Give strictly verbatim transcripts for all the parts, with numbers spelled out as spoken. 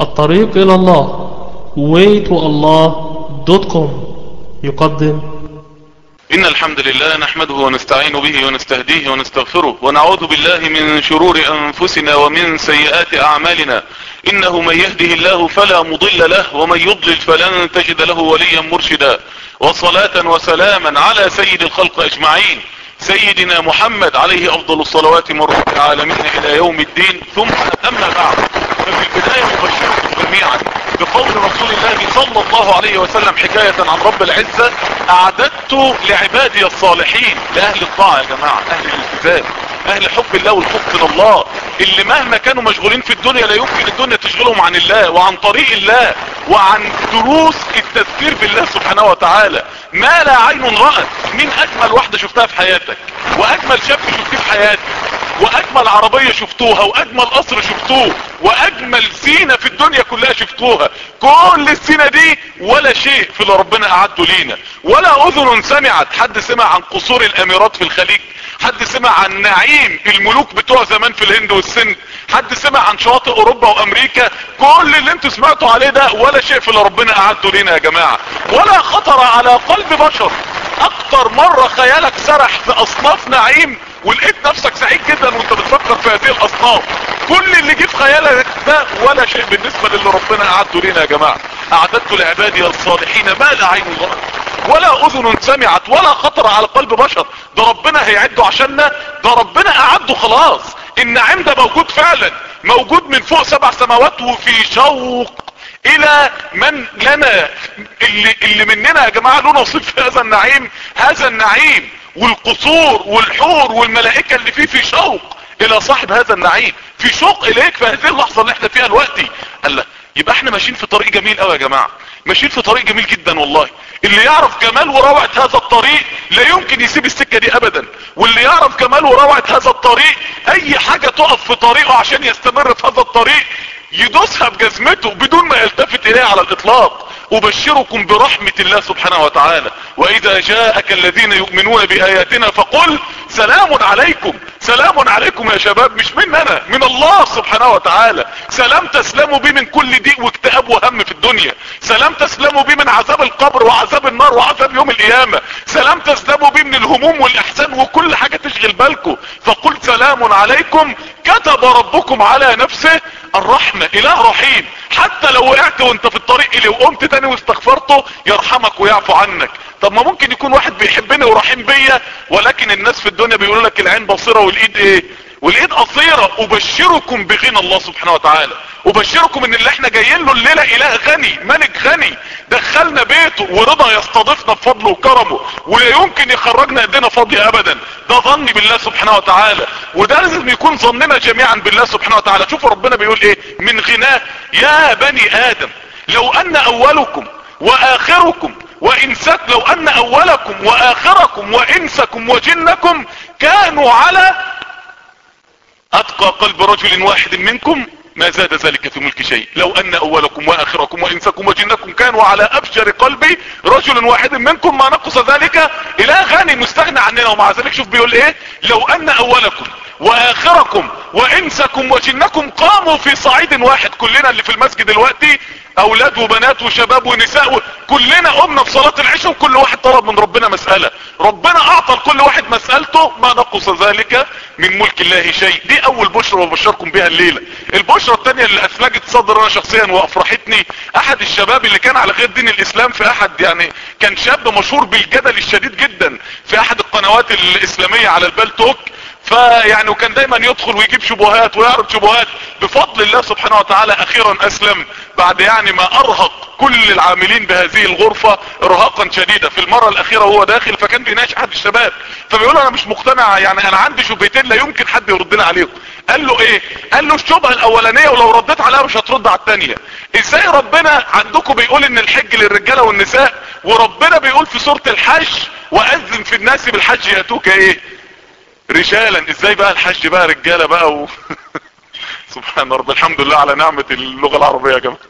الطريق إلى الله way to allah دوت كوم يقدم. إن الحمد لله نحمده ونستعين به ونستهديه ونستغفره ونعوذ بالله من شرور أنفسنا ومن سيئات أعمالنا. إنه من يهده الله فلا مضل له ومن يضلل فلن تجد له وليا مرشدا. وصلاة وسلاما على سيد الخلق أجمعين سيدنا محمد عليه أفضل الصلوات من رب العالمين إلى يوم الدين. ثم أما بعد، ففي البداية مبشركم جميعا بقول رسول الله صلى الله عليه وسلم حكاية عن رب العزة: أعددت لعبادي الصالحين، لأهل الطاعة يا جماعة، أهل الالتزام، أهل حب الله والخوف من الله، اللي مهما كانوا مشغولين في الدنيا لا يمكن الدنيا تشغلهم عن الله وعن طريق الله وعن دروس التذكير بالله سبحانه وتعالى. ما لا عين رأت. مين أجمل واحدة شفتها في حياتك؟ وأجمل شاب شفتيه في حياتك؟ واجمل عربية شفتوها؟ واجمل قصر شفتوه؟ واجمل زينة في الدنيا كلها شفتوها؟ كل الزينة دي ولا شيء في اللي ربنا اعده لينا. ولا اذن سمعت. حد سمع عن قصور الاميرات في الخليج؟ حد سمع عن نعيم الملوك بتوع زمان في الهند والسند؟ حد سمع عن شواطئ اوروبا وامريكا؟ كل اللي انتوا سمعتوا عليه ده ولا شيء في اللي ربنا اعده لينا يا جماعة. ولا خطر على قلب بشر. اكتر مرة خيالك سرح في اصناف نعيم ولقيت نفسك سعيد جدا وانت بتفكر في هذه الاصناف. كل اللي جه في خيالك ده ولا شيء بالنسبة للي ربنا اعده لنا يا جماعة. اعددت لعبادي الصالحين ما لا عين رأت ولا اذن سمعت ولا خطر على قلب بشر. ده ربنا هيعده عشاننا، ده ربنا اعده خلاص. النعيم ده موجود فعلا، موجود من فوق سبع سماوات، وفي شوق الى من لنا اللي, اللي مننا يا جماعة له نصيب في هذا النعيم. هذا النعيم والقصور والحور والملائكة اللي فيه في شوق الى صاحب هذا النعيم، في شوق اليك في هذه اللحظة اللي احنا فيها دلوقتي. قال لا، يبقى احنا ماشيين في طريق جميل قوي يا جماعة، ماشيين في طريق جميل جدا والله. اللي يعرف جمال وروعة هذا الطريق لا يمكن يسيب السكة دي ابدا. واللي يعرف جمال وروعة هذا الطريق اي حاجة تقف في طريقه عشان يستمر في هذا الطريق يدوسها بجزمته بدون ما يلتفت اليها على الاطلاق. ابشركم برحمة الله سبحانه وتعالى: واذا جاءك الذين يؤمنون باياتنا فقل سلام عليكم. سلام عليكم يا شباب، مش مننا، من الله سبحانه وتعالى. سلام تسلموا بيه من كل ضيق واكتئاب وهم في الدنيا. سلام تسلموا بيه من عذاب القبر وعذاب النار وعذاب يوم القيامة. سلام تسلموا بيه من الهموم والاحزان وكل حاجة تشغل بالكم. فقل سلام عليكم كتب ربكم على نفسه الرحمة. اله رحيم، حتى لو وقعت وانت في الطريق اليه وقمت تاني واستغفرته يرحمك ويعفو عنك. طب ما ممكن يكون واحد بيحبني ورحيم بيا، ولكن الناس في الدنيا بيقولوا لك العين بصيرة والايد ايه؟ والايد قصيرة. ابشركم بغنى الله سبحانه وتعالى، ابشركم ان اللي احنا جايين له الليلة اله غني، ملك غني، دخلنا بيته ورضا يستضيفنا بفضله وكرمه، ولا يمكن يخرجنا ايدينا فاضية ابدا. ده ظني بالله سبحانه وتعالى، وده لازم يكون ظننا جميعا بالله سبحانه وتعالى. شوفوا ربنا بيقول ايه من غناه: يا بني ادم لو ان اولكم واخركم وانسكم لو ان اولكم واخركم وانسكم وجنكم كانوا على اتقى قلب رجل واحد منكم ما زاد ذلك في ملك شيء. لو ان اولكم واخركم وانسكم وجنكم كانوا على ابشر قلب رجل واحد منكم ما نقص ذلك. اله غني مستغنى عننا، ومع ذلك شوف بيقول ايه: لو ان اولكم واخركم وانسكم وجنكم قاموا في صعيد واحد. كلنا اللي في المسجد دلوقتي اولاد وبنات وشباب ونساء، كلنا قمنا في صلاة العشاء وكل واحد طلب من ربنا مسألة. ربنا اعطى لكل واحد مسألته ما نقص ذلك من ملك الله شيء. دي اول بشرة وبشركم بها الليلة. البشرة التانية اللي اثلجت صدر انا شخصيا وافرحتني: احد الشباب اللي كان على غير دين الاسلام في احد، يعني كان شاب مشهور بالجدل الشديد جدا في احد القنوات الاسلامية على البالتوك، فيعني وكان دايما يدخل ويجيب شبهات ويعرض شبهات. بفضل الله سبحانه وتعالى اخيرا اسلم بعد يعني ما ارهق كل العاملين بهذه الغرفة ارهاقا شديدا. في المرة الاخيرة وهو داخل فكان بيناقش احد الشباب، فبيقول انا مش مقتنع، يعني انا عندي شبهتين لا يمكن حد يردنا عليهم. قال له ايه؟ قال له الشبهة الاولانية ولو رديت عليها مش هترد على التانية. ازاي ربنا عندكم بيقول ان الحج للرجالة والنساء، وربنا بيقول في سورة الحج واذن في الناس بالحج ياتوك ايه؟ رجالا. ازاي بقى الحج بقى رجالة بقى و... سبحان رب، الحمد لله على نعمة اللغة العربية يا جماعة.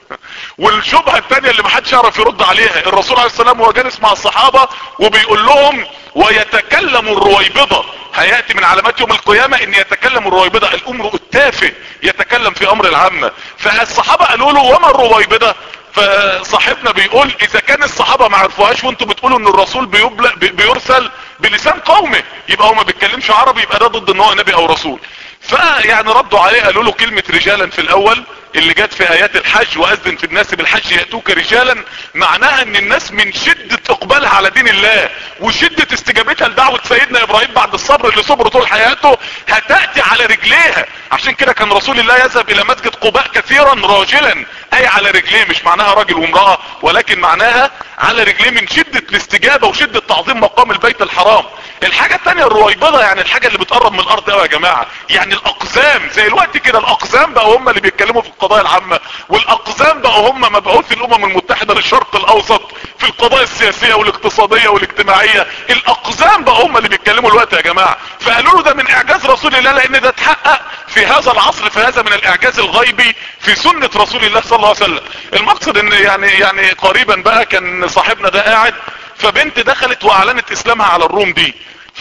والشبهة الثانية اللي محدش يعرف يرد عليها، الرسول عليه السلام وهو جالس مع الصحابة وبيقول لهم ويتكلم الرويبضة، هيأتي من علامات يوم القيامة ان يتكلم الرويبضة، الامر التافه يتكلم في امر العامة. فالصحابة قالوا له وما الرويبضة؟ فصاحبنا بيقول اذا كان الصحابة ما عرفوهاش وانتم بتقولوا ان الرسول بيرسل بلسان قومه، يبقى هو ما بيتكلمش عربي، يبقى ده ضد ان هو نبي او رسول. فيعني ردوا عليه قالوا له كلمة رجالا في الاول اللي جت في ايات الحج، واذن في الناس بالحج يأتوك رجالا، معناها ان الناس من شدة اقبالها على دين الله وشدة استجابتها لدعوة سيدنا ابراهيم بعد الصبر اللي صبر طول حياته هتأتي على رجليها. عشان كده كان رسول الله يذهب الى مسجد قباء كثيرا راجلا، اي على رجليه، مش معناها راجل وامرأة، ولكن معناها على رجليه من شدة الاستجابة وشدة تعظيم مقام البيت الحرام. الحاجة التانية الرويبضة، يعني الحاجة اللي بتقرب من الارض قوي يا جماعة، يعني الاقزام زي الوقت كده، الاقزام بقى هم اللي بيتكلموا في القضايا العامة، والاقزام بقى هم مبعوث الامم المتحدة للشرق الاوسط في القضايا السياسية والاقتصادية والاجتماعية، الاقزام بقى هم اللي بيتكلموا الوقت يا جماعة. فقالوا له ده من اعجاز رسول الله، لان ده اتحقق في هذا العصر، فهذا من الاعجاز الغيبي في سنة رسول الله صلى الله عليه وسلم. المقصد ان يعني يعني قريبا بقى كان صاحبنا ده قاعد، فبنت دخلت واعلنت اسلامها على الروم دي،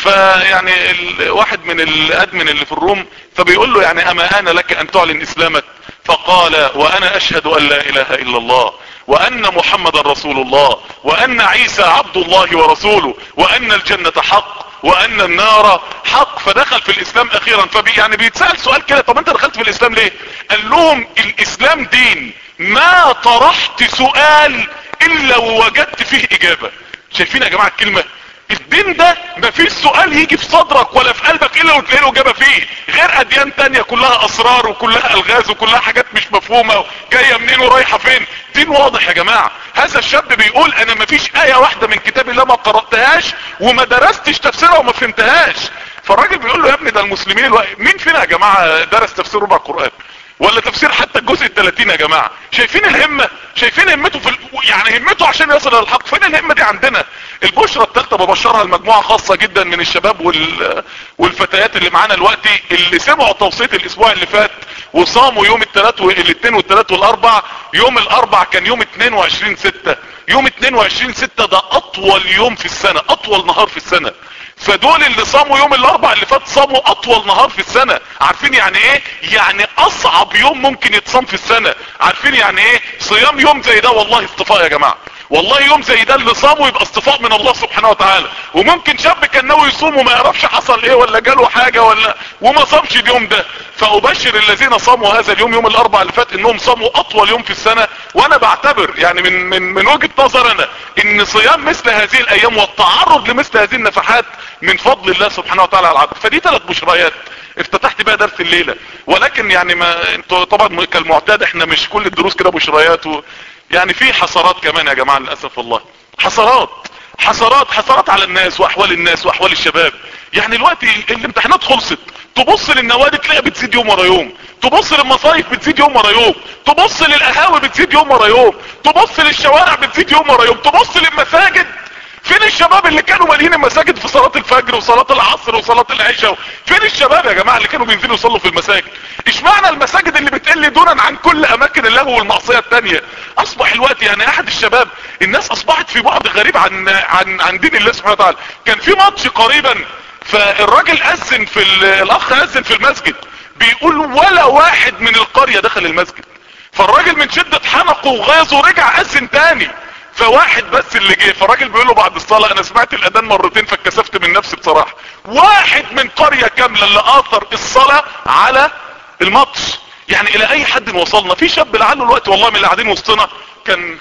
فيعني الواحد من الادمن اللي في الروم فبيقول له يعني اما انا لك ان تعلن اسلامك؟ فقال وانا اشهد ان لا اله الا الله وان محمد رسول الله وان عيسى عبد الله ورسوله وان الجنة حق وان النار حق. فدخل في الاسلام اخيرا. فبي يعني بيتسأل سؤال كده، طب انت دخلت في الاسلام ليه؟ قال لهم الاسلام دين ما طرحت سؤال الا ووجدت فيه اجابة. شايفين يا جماعة الكلمة؟ الدين ده مفيش سؤال يجي في صدرك ولا في قلبك الا وتلاقي له اجابه فيه، غير اديان تانية كلها اسرار وكلها الغاز وكلها حاجات مش مفهومه جايه منين ورايحه فين. دين واضح يا جماعه. هذا الشاب بيقول انا مفيش ايه واحده من كتاب الله ما قراتهاش وما درستش تفسيرها وما فهمتهاش. فالراجل بيقول له يا ابني ده المسلمين الو... مين فينا يا جماعه درس تفسير ربع القران ولا تفسير حتى الجزء الثلاثين يا جماعة؟ شايفين الهمة؟ شايفين همته في ال... يعني همته عشان يصل للحق. فين الهمة دي عندنا؟ البشرة الثالثة ببشرها المجموعة خاصة جدا من الشباب وال... والفتيات اللي معانا دلوقتي، اللي سمعوا توصية الاسبوع اللي فات وصاموا يوم الثلاث والاثنين والثلاث والاربع. يوم الاربع كان يوم اتنين وعشرين ستة، يوم اتنين وعشرين ستة ده اطول يوم في السنة، اطول نهار في السنة. فدول اللي صاموا يوم الاربع اللي فات صاموا اطول نهار في السنة. عارفين يعني ايه؟ يعني اصعب يوم ممكن يتصام في السنة. عارفين يعني ايه صيام يوم زي ده؟ والله اصطفاء يا جماعة، والله يوم زي ده اللي صامه يبقى اصطفاء من الله سبحانه وتعالى. وممكن شاب كان ناوي يصوم وما يعرفش حصل ايه ولا جاله حاجة ولا وما صامش اليوم ده. فابشر الذين صاموا هذا اليوم يوم الاربع اللي فات انهم صاموا اطول يوم في السنة. وانا بعتبر يعني من من من وجهة نظر انا ان صيام مثل هذه الايام والتعرض لمثل هذه النفحات من فضل الله سبحانه وتعالى على العبد. فدي ثلاث بشريات افتتحت بقى درس الليلة. ولكن يعني ما انتوا طبعا كالمعتاد احنا مش كل الدروس كده بشريات و... يعني في حسرات كمان يا جماعة للأسف والله. حسرات حسرات حسرات على الناس واحوال الناس واحوال الشباب. يعني الوقت الامتحانات خلصت، تبص للنوادي تلاقي بتزيد يوم ورا يوم، تبص للمصايف بتزيد يوم ورا يوم، تبص للقهاوي بتزيد يوم ورا يوم، تبص للشوارع بتزيد يوم ورا يوم، تبص للمساجد. فين الشباب اللي كانوا مالين المساجد في صلاة الفجر وصلاة العصر وصلاة العشاء؟ فين الشباب يا جماعة اللي كانوا بينزلوا يصلوا في المساجد؟ اشمعنى المساجد اللي بتقل دونا عن كل اماكن اللغو والمعصية التانية؟ اصبح الوقت يعني احد الشباب، الناس اصبحت في بعد غريب عن عن عن دين الله سبحانه وتعالى. كان في ماتش قريبا فالراجل اذن في الاخ اذن في المسجد، بيقول ولا واحد من القرية دخل المسجد. فالراجل من شدة حنقه وغيظه رجع اذن تاني، فواحد بس اللي جه. فالراجل بيقول له بعد الصلاة انا سمعت الاذان مرتين فاتكسفت من نفسي بصراحة. واحد من قرية كاملة اللي اثر الصلاة على الماتش. يعني الى اي حد وصلنا؟ في شاب لعله الوقت والله من اللي قاعدين وسطنا كان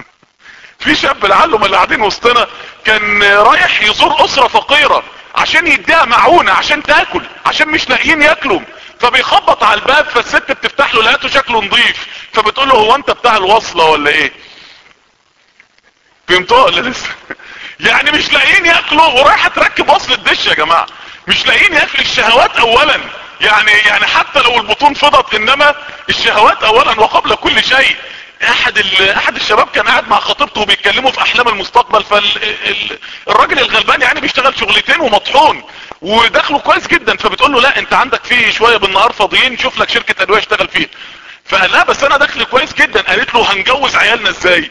في شاب لعله من اللي قاعدين وسطنا كان رايح يزور اسرة فقيرة عشان يديها معونة عشان تاكل، عشان مش لاقيين ياكلوا. فبيخبط على الباب، فالست بتفتح له لقيته شكله نظيف، فبتقول له هو انت بتاع الوصلة ولا ايه؟ فهمتوها ولا لسه؟ يعني مش لاقيين ياكلوا ورايحة تركب وصل الدش يا جماعة. مش لاقيين ياكل. الشهوات اولا، يعني يعني حتى لو البطون فضت انما الشهوات اولا وقبل كل شيء. احد احد الشباب كان قاعد مع خطيبته وبيتكلموا في احلام المستقبل، فالراجل الغلبان يعني بيشتغل شغلتين ومطحون ودخله كويس جدا، فبتقول له لا انت عندك فيه شوية بالنهار فاضيين، شوف لك شركة ادوية اشتغل فيها. فقال لها بس انا دخل كويس جدا. قالت له هنجوز عيالنا ازاي؟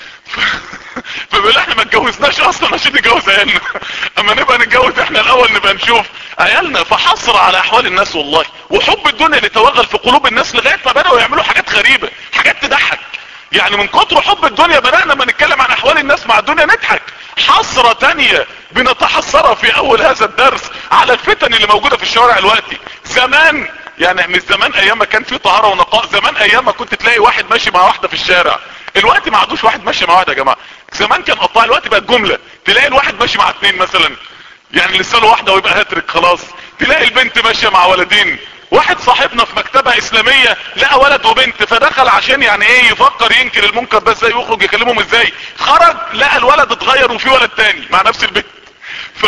فبيقول احنا ما اتجوزناش اصلا عشان نجوز عيالنا، اما نبقى نتجوز احنا الاول نبقى نشوف عيالنا. فحصر على احوال الناس والله، وحب الدنيا اللي توغل في قلوب الناس لغايه ما بداوا يعملوا حاجات غريبه، حاجات تضحك. يعني من كتر حب الدنيا بدأنا ما نتكلم عن احوال الناس مع الدنيا نضحك. حسرة تانية بنتحسرها في اول هذا الدرس على الفتن اللي موجودة في الشوارع دلوقتي. زمان يعني مش زمان ايام ما كان في طهارة ونقاء، زمان ايام ما كنت تلاقي واحد ماشي مع واحدة في الشارع. الوقت ما عادوش واحد ماشي مع واحدة يا جماعة، زمان كان قطاع، الوقت بقت جملة. تلاقي الواحد ماشي مع اتنين مثلا، يعني لسه له واحدة ويبقى هاترك خلاص. تلاقي البنت ماشية مع ولدين. واحد صاحبنا في مكتبة اسلامية لقى ولد وبنت، فدخل عشان يعني ايه يفكر ينكر المنكر ده ازاي ويخرج يكلمهم ازاي. خرج لقى الولد اتغير وفي ولد تاني مع نفس البنت. ف...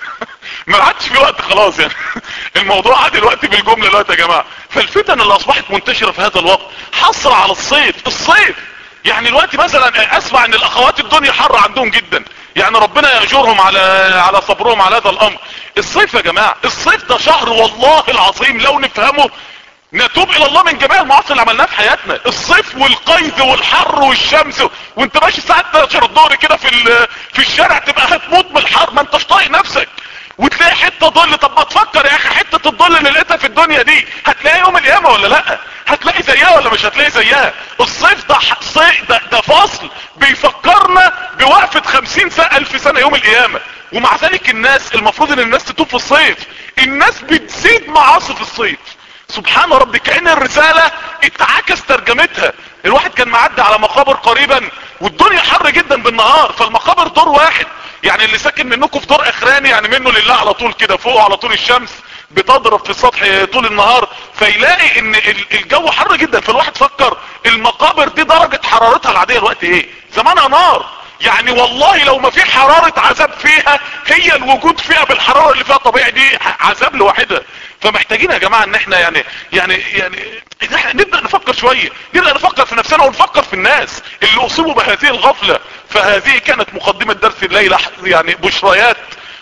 ما عادش في وقت خلاص يعني. الموضوع عاد دلوقتي بالجملة دلوقتي يا جماعة. فالفتن اللي اصبحت منتشرة في هذا الوقت حصر على الصيف. الصيف يعني الوقت مثلا اسمع ان الاخوات الدنيا حر عندهم جدا، يعني ربنا يأجرهم على على صبرهم على هذا الامر. الصيف يا جماعة، الصيف ده شهر والله العظيم لو نفهمه نتوب الى الله من جميع المعاصي اللي عملناها في حياتنا. الصيف والقيد والحر والشمس، وانت ماشي الساعة اتناشر الظهر كده في في الشارع تبقى هتموت من الحر، ما انتش طايق نفسك. وتلاقي حتة ظل. طب ما تفكر يا اخي، حتة الظل اللي لقيتها في الدنيا دي هتلاقي يوم القيامة ولا لا؟ هتلاقي زيها ولا مش هتلاقي زيها؟ الصيف ده صيف ده, ده فصل بيفكرنا بوقفة خمسين سنة الف سنة يوم القيامة. ومع ذلك الناس المفروض ان الناس تتوب في الصيف، الناس بتزيد معاصي في الصيف. سبحان ربي، كأن الرسالة اتعكس ترجمتها. الواحد كان معدي على مقابر قريبا والدنيا حر جدا بالنهار، فالمقابر دور واحد، يعني اللي ساكن منكم في دور اخراني يعني منه لله على طول كده، فوق على طول الشمس بتضرب في السطح طول النهار، فيلاقي ان الجو حر جدا. فالواحد فكر المقابر دي درجة حرارتها العادية الوقت ايه؟ زمانها نار. يعني والله لو ما في حرارة عذاب فيها، هي الوجود فيها بالحرارة اللي فيها طبيعي دي عذاب لوحدها. فمحتاجين يا جماعة ان احنا يعني يعني يعني ان احنا نبدأ نفكر شوية، نبدأ نفكر في نفسنا ونفكر في الناس اللي اصيبوا بهذه الغفلة. فهذه كانت مقدمة درس الليلة، يعني بشريات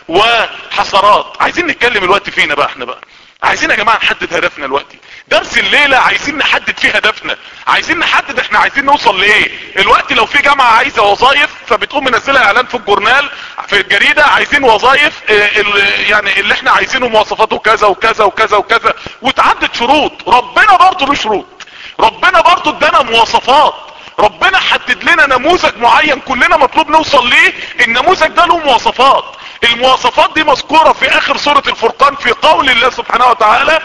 وحسرات. عايزين نتكلم الوقت فينا بقى، احنا بقى عايزين يا جماعة نحدد هدفنا الوقت. درس الليلة عايزين نحدد فيه هدفنا، عايزين نحدد احنا عايزين نوصل لايه. الوقت لو في جامعة عايزة وظائف فبتقوم منزلها اعلان في الجورنال في الجريدة، عايزين وظائف يعني اللي احنا عايزينه مواصفاته كذا وكذا وكذا وكذا، وتعدد شروط. ربنا برضه له شروط، ربنا برضه ادانا مواصفات، ربنا حدد لنا نموذج معين كلنا مطلوب نوصل ليه. النموذج ده له مواصفات، المواصفات دي مذكورة في اخر سورة الفرقان في قول الله سبحانه وتعالى: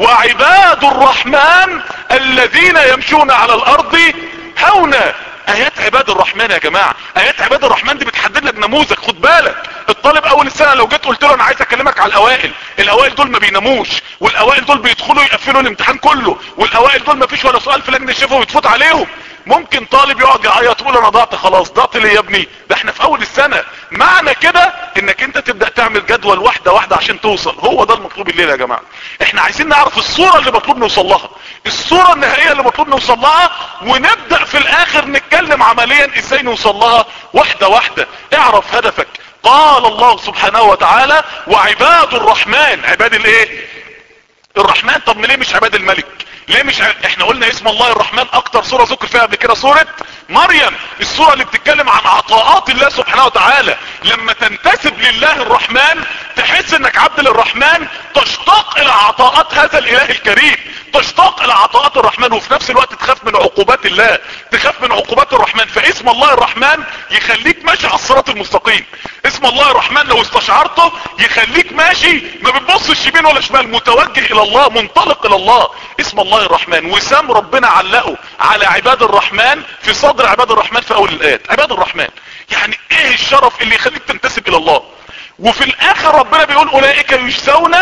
وعباد الرحمن الذين يمشون على الارض هونا. ايات عباد الرحمن يا جماعة، ايات عباد الرحمن دي بتحدد لك نموذج. خد بالك الطالب اول السنة لو جيت قلت له انا عايز اكلمك على الاوائل، الاوائل دول ما بيناموش، والاوائل دول بيدخلوا يقفلوا الامتحان كله، والاوائل دول ما فيش ولا سؤال في لجنة الشفا ويتفوت عليهم. ممكن طالب يقعد يعيط يقول انا ضعت خلاص. ضعت ليه يا ابني؟ ده احنا في اول السنة. معنى كده انك انت تبدأ تعمل جدول واحدة واحدة عشان توصل. هو ده المطلوب الليلة يا جماعة. احنا عايزين نعرف الصورة اللي مطلوب نوصل لها، الصورة النهائية اللي مطلوب نوصل لها، ونبدأ في الاخر نتكلم عمليا ازاي نوصل لها واحدة واحدة. اعرف هدفك. قال الله سبحانه وتعالى: وعباد الرحمن. عباد الايه؟ الرحمن. طب ليه مش عباد الملك؟ ليه مش ع... احنا قلنا اسم الله الرحمن اكتر سورة ذكر فيها قبل كده سورة مريم، السورة اللي بتتكلم عن عطاءات الله سبحانه وتعالى. لما تنتسب لله الرحمن تحس انك عبد للرحمن، تشتاق الى عطاءات هذا الاله الكريم، تشتاق الى عطاءات الرحمن، وفي نفس الوقت تخاف من عقوبات الله، تخاف من عقوبات الرحمن. فاسم الله الرحمن يخليك ماشي على الصراط المستقيم. اسم الله الرحمن لو استشعرته يخليك ماشي ما بتبصش يمين ولا شمال، متوجه الى الله، منطلق الى الله. اسم الله الرحمن، وسام ربنا علقه على عباد الرحمن في صدر عباد الرحمن في اول الايات. عباد الرحمن يعني ايه الشرف اللي يخليك تنتسب الى الله. وفي الاخر ربنا بيقول اولئك يجزون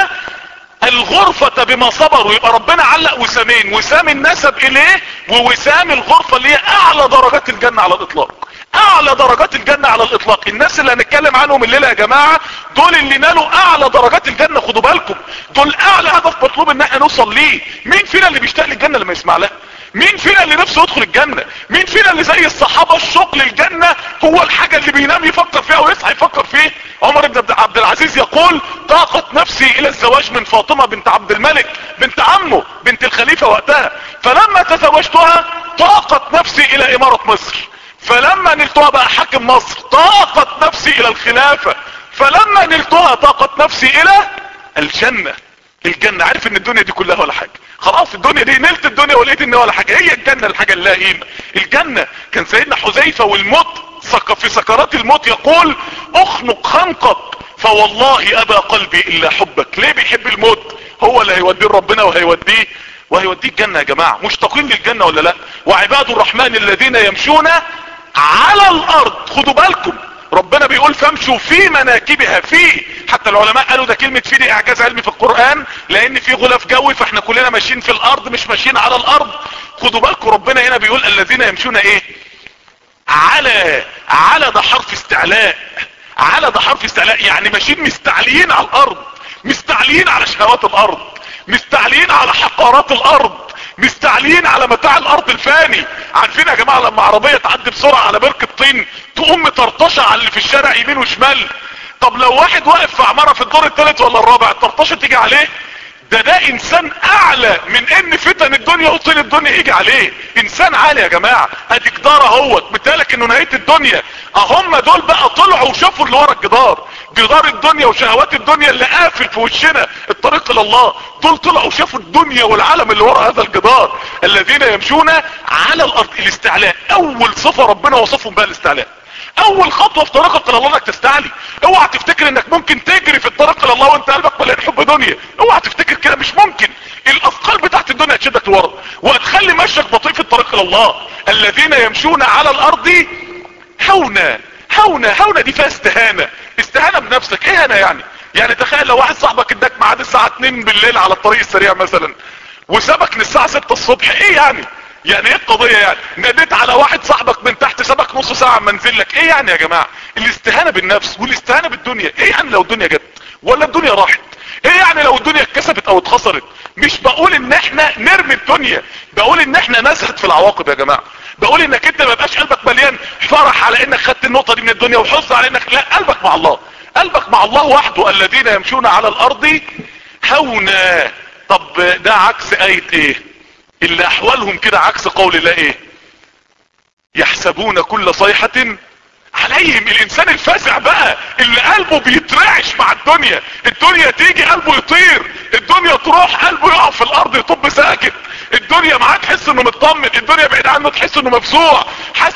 الغرفة بما صبروا. يبقى ربنا علق وسامين، وسام النسب اليه ووسام الغرفة اللي هي اعلى درجات الجنة على الاطلاق. اعلى درجات الجنة على الاطلاق. الناس اللي هنتكلم عنهم الليلة يا جماعة دول اللي نالوا اعلى درجات الجنة، خدوا بالكم دول اعلى هدف مطلوب ان احنا نوصل ليه. مين فينا اللي بيشتاق للجنة لما يسمع لها؟ مين فينا اللي نفسه يدخل الجنة؟ مين فينا اللي زي الصحابة الشوق للجنة هو الحاجة اللي بينام يفكر فيها ويصحى يفكر فيه؟ عمر بن عبد العزيز يقول طاقت نفسي الى الزواج من فاطمة بنت عبد الملك بنت عمه بنت الخليفة وقتها، فلما تزوجتها طاقت نفسي الى امارة مصر، فلما نلتها بقى حاكم مصر طاقت نفسي الى الخلافة، فلما نلتها طاقت نفسي الى الجنة. الجنة عارف ان الدنيا دي كلها ولا حاجة، خلاص الدنيا دي نلت الدنيا ولقيت ان ولا حاجة. هي الجنة الحاجة اللي لا قيمة. الجنة كان سيدنا حذيفة والموت في سكرات الموت يقول اخنق خنقك فوالله ابى قلبي الا حبك. ليه بيحب الموت؟ هو اللي هيوديه ربنا وهيوديه وهيوديه الجنة يا جماعة. مشتاقين للجنة ولا لا؟ وعباد الرحمن الذين يمشون على الارض، خدوا بالكم ربنا بيقول فامشوا في مناكبها. في حتى العلماء قالوا ده كلمة في دي اعجاز علمي في القرآن، لان في غلاف جوي فاحنا كلنا ماشيين في الارض مش ماشيين على الارض. خدوا بالكم ربنا هنا بيقول الذين يمشون ايه؟ على على ده حرف استعلاء. على ده حرف استعلاء يعني ماشيين مستعليين على الارض، مستعليين على شهوات الارض، مستعليين على حقارات الارض، مستعليين على متاع الارض الفاني. عارفين يا جماعة لما عربية تعدي بسرعة على بركة طين تقوم مطرطشة على اللي في الشارع يمين وشمال؟ طب لو واحد واقف في عمارة في الدور الثالث ولا الرابع الطرطشة تيجي عليه؟ ده ده انسان اعلى من ان فتن الدنيا وطين الدنيا يجي عليه. انسان عالي يا جماعة. ادي جدار اهوت بتالك انه نهاية الدنيا. اهم دول بقى طلعوا وشافوا اللي ورا الجدار، جدار الدنيا وشهوات الدنيا اللي قافل في وشنا الطريق الى الله. دول طلعوا وشافوا الدنيا والعالم اللي ورا هذا الجدار. الذين يمشون على الارض. الاستعلاء اول صفة ربنا وصفهم بها الاستعلاء. اول خطوة في طريقك الى الله انك تستعلي. اوعى تفتكر انك ممكن تجري في الطريق الى الله وانت قلبك مليان حب دنيا. اوعى تفتكر كده، مش ممكن. الاثقال بتاعت الدنيا هتشدك لورا وهتخلي مشيك بطيء في الطريق الى الله. الذين يمشون على الارض هونا. هونا هونا دي فيها استهانة. استهانة بنفسك. ايه انا يعني؟ يعني تخيل لو واحد صاحبك اداك ميعاد الساعة اتنين بالليل على الطريق السريع مثلا وسابك للساعة ستة الصبح، ايه يعني؟ يعني ايه القضية يعني؟ ناديت على واحد صاحبك من تحت سابك نص ساعة منزل لك، ايه يعني يا جماعة؟ الاستهانة بالنفس والاستهانة بالدنيا. ايه يعني لو الدنيا جت ولا الدنيا راحت؟ ايه يعني لو الدنيا اتكسبت او اتخسرت؟ مش بقول ان احنا نرمي الدنيا، بقول ان احنا نزهد في العواقب يا جماعة. بقول انك انت ما يبقاش قلبك مليان فرح على انك خدت النقطة دي من الدنيا وحزن على انك لا، قلبك مع الله. قلبك مع الله وحده. الذين يمشون على الارض هونا. طب ده عكس اية ايه؟ اللي احوالهم كده عكس قول الله ايه؟ يحسبون كل صيحة عليهم. الانسان الفاسع بقى اللي قلبه بيترعش مع الدنيا. الدنيا تيجي قلبه يطير، الدنيا تروح قلبه يقع في الارض يطب ساكت. الدنيا معاه تحس انه مطمن، الدنيا بعيد عنه تحس انه مفزوع. حس...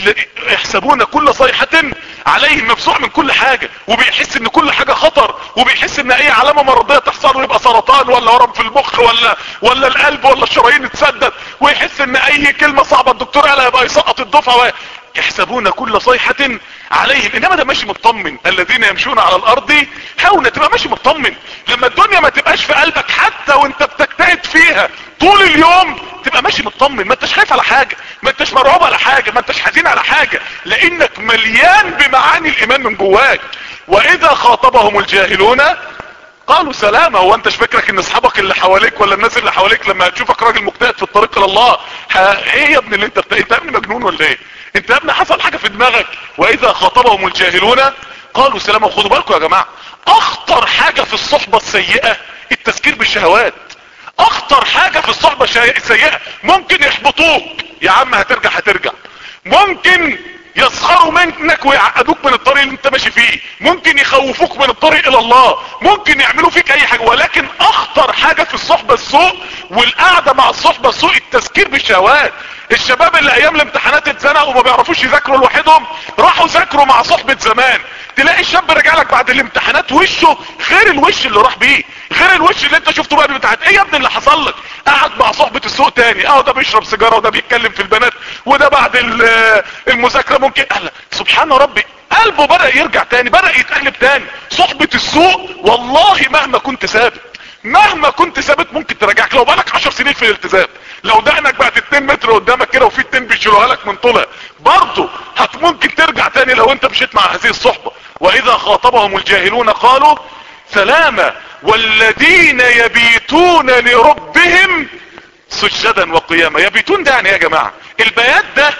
يحسبون كل صيحة عليهم. مفزوع من كل حاجة وبيحس ان كل حاجة خطر، وبيحس ان اي علامة مرضية تحصل له يبقى سرطان ولا ورم في المخ ولا ولا القلب ولا الشرايين اتسدد، ويحس ان اي كلمة صعبة الدكتور قالها يبقى يسقط الدفعة. يحسبون كل صيحة عليهم. انما ده ماشي مطمن. الذين يمشون على الارض هونا. تبقى ماشي مطمن لما الدنيا ما تبقاش في قلبك حتى وانت بتجتهد فيها طول اليوم، تبقى ماشي مطمن. ما انتش خايف على حاجة، ما انتش مرعوب على حاجة، ما انتش حزين على حاجة، لانك مليان بمعاني الايمان من جواك. واذا خاطبهم الجاهلون قالوا سلامة. هو انتش فكرك ان اصحابك اللي حواليك ولا الناس اللي حواليك لما هتشوفك راجل مجتهد في الطريق الى الله ايه يا ابني اللي انت بتا... انت يا ابني مجنون ولا ايه؟ انت يا ابني حصل حاجة في دماغك؟ واذا خاطبهم الجاهلون قالوا سلامة. وخدوا بالكم يا جماعة اخطر حاجة في الصحبة السيئة التذكير بالشهوات. اخطر حاجة في الصحبة السيئة ممكن يحبطوك، يا عم هترجع هترجع، ممكن يسخروا منك ويعقدوك من الطريق اللي انت ماشي فيه، ممكن يخوفوك من الطريق الى الله، ممكن يعملوا فيك اي حاجة. ولكن اخطر حاجة في الصحبة السوء والقعدة مع الصحبة السوء التذكير بالشهوات. الشباب اللي ايام الامتحانات اتزنقوا وما بيعرفوش يذاكروا لوحدهم راحوا ذاكروا مع صحبة زمان. تلاقي الشاب رجع لك بعد الامتحانات وشه غير الوش اللي راح بيه، غير الوش اللي انت شفته بعد الامتحانات. ايه يا ابني اللي حصل لك؟ قعد مع صحبة السوق تاني، اه ده بيشرب سيجارة وده بيتكلم في البنات وده بعد المذاكرة ممكن أهلا. سبحان ربي قلبه بدأ يرجع تاني، بدأ يتقلب تاني. صحبة السوق والله مهما كنت ثابت، مهما كنت ثابت ممكن ترجعك. لو بقالك عشر سنين في الالتزام، لو دقنك بقت اتنين متر قدامك كده وفي اتنين بيشيلوها لك من طولها، برضه هت... ممكن ترجع تاني لو انت مشيت مع هذه الصحبة. واذا خاطبهم الجاهلون قالوا سلاما والذين يبيتون لربهم سجدا وقياما. يبيتون ده يعني يا جماعة البيات ده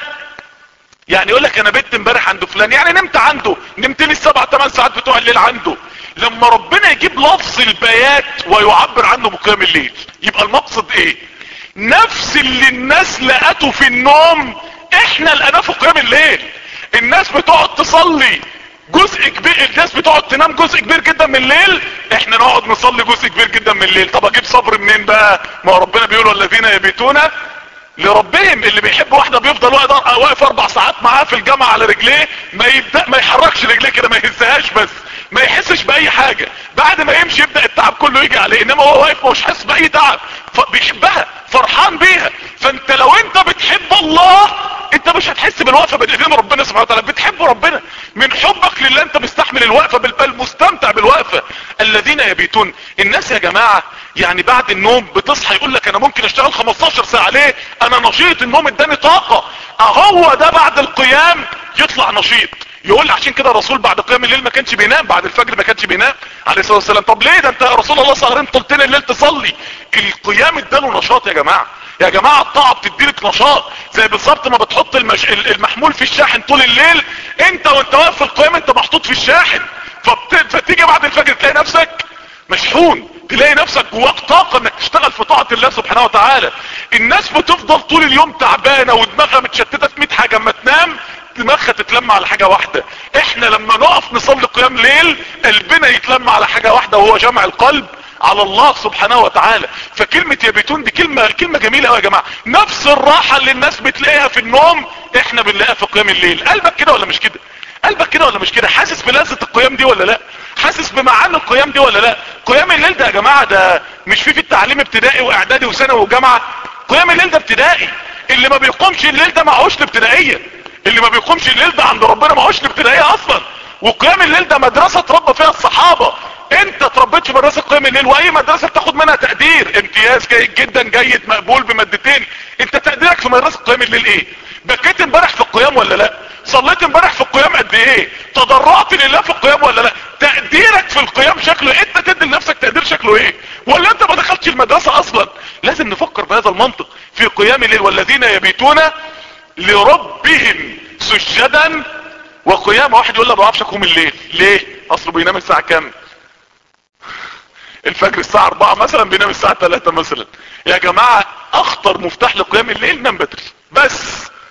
يعني يقول لك انا بيت امبارح عند فلان، يعني نمت عنده، نمت لي السبع ثمان ساعات بتوع الليل عنده. لما ربنا يجيب لفظ البيات ويعبر عنه بقيام الليل يبقى المقصد ايه؟ نفس اللي الناس لقته في النوم احنا لقناه في قيام الليل. الناس بتقعد تصلي جزء كبير، الناس بتقعد تنام جزء كبير جدا من الليل، احنا نقعد نصلي جزء كبير جدا من الليل. طب اجيب صبر منين بقى؟ ما ربنا بيقول الذين يبيتون لربهم. اللي بيحب واحدة بيفضل واقف اربع ساعات معاه في الجامعة على رجليه، ما يبدأ ما يحركش رجليه كده، ما يهزهاش بس، ما يحسش باي حاجة. بعد ما يمشي يبدأ التعب كله يجي عليه، انما هو واقف مش حاسس باي تعب، بيحبها فرحان بيها. فانت لو انت بتحب الله انت مش هتحس بالوقفة بين ايدين ربنا سبحانه وتعالى. بتحب ربنا من حبك لله انت مستحمل الوقفة، بل مستمتع بالوقفة. الذين يبيتون. الناس يا جماعة يعني بعد النوم بتصحى يقول لك انا ممكن اشتغل خمستاشر ساعة، ليه؟ انا نشيط، النوم اداني طاقة. اهو ده بعد القيام يطلع نشيط. يقول عشان كده الرسول بعد قيام الليل ما كانش بينام، بعد الفجر ما كانش بينام عليه الصلاه والسلام. طب ليه؟ ده انت يا رسول الله سهرين طولتين الليل تصلي. القيام اداله نشاط يا جماعه. يا جماعه الطاعه بتديلك نشاط، زي بالظبط ما بتحط المش... المحمول في الشاحن طول الليل، انت وانت واقف في القيام انت محطوط في الشاحن، فبت... فتيجي بعد الفجر تلاقي نفسك مشحون، تلاقي نفسك جواك طاقه انك تشتغل في طاعه الله سبحانه وتعالى. الناس بتفضل طول اليوم تعبانه ودماغها متشتته في مية حاجه، اما تنام دماغها تتلم على حاجة واحدة. احنا لما نقف نصلي قيام ليل قلبنا يتلم على حاجة واحدة، وهو جمع القلب على الله سبحانه وتعالى. فكلمة يبيتون دي كلمة كلمة جميلة قوي يا جماعة. نفس الراحة اللي الناس بتلاقيها في النوم احنا بنلاقيها في قيام الليل. قلبك كده ولا مش كده؟ قلبك كده ولا مش كده؟ حاسس بلذة القيام دي ولا لا؟ حاسس بمعاني القيام دي ولا لا؟ قيام الليل ده يا جماعة ده مش فيه في التعليم ابتدائي واعدادي وثانوي وجامعة. قيام الليل ده ابتدائي. اللي ما بيقومش الليل ده معهوش الابتدائية. اللي ما بيقومش الليل ده عند ربنا معهوش الابتدائية اصلا. وقيام الليل ده مدرسة تربى فيها الصحابة. انت تربيت في مدرسة قيام الليل، واي مدرسة بتاخد منها تقدير امتياز، جيد جدا، جيد، مقبول بمادتين. انت تقديرك في مدرسة قيام الليل ايه؟ بكيت امبارح في القيام ولا لا؟ صليت امبارح في القيام قد ايه؟ تضرعت لله في القيام ولا لا؟ تقديرك في القيام شكله ايه؟ انت تدي لنفسك تقدير شكله ايه؟ ولا انت ما دخلتش المدرسة اصلا؟ لازم نفكر بهذا المنطق في قيام الليل. والذين يبيتون لربهم سجدا وقياما. واحد يقول له ما بعرفش اقوم الليل ليه؟ اصله بينام الساعة كام؟ الفجر الساعة اربعة مثلا، بينام الساعة تلاتة مثلا. يا جماعة اخطر مفتاح لقيام الليل نام بدري. بس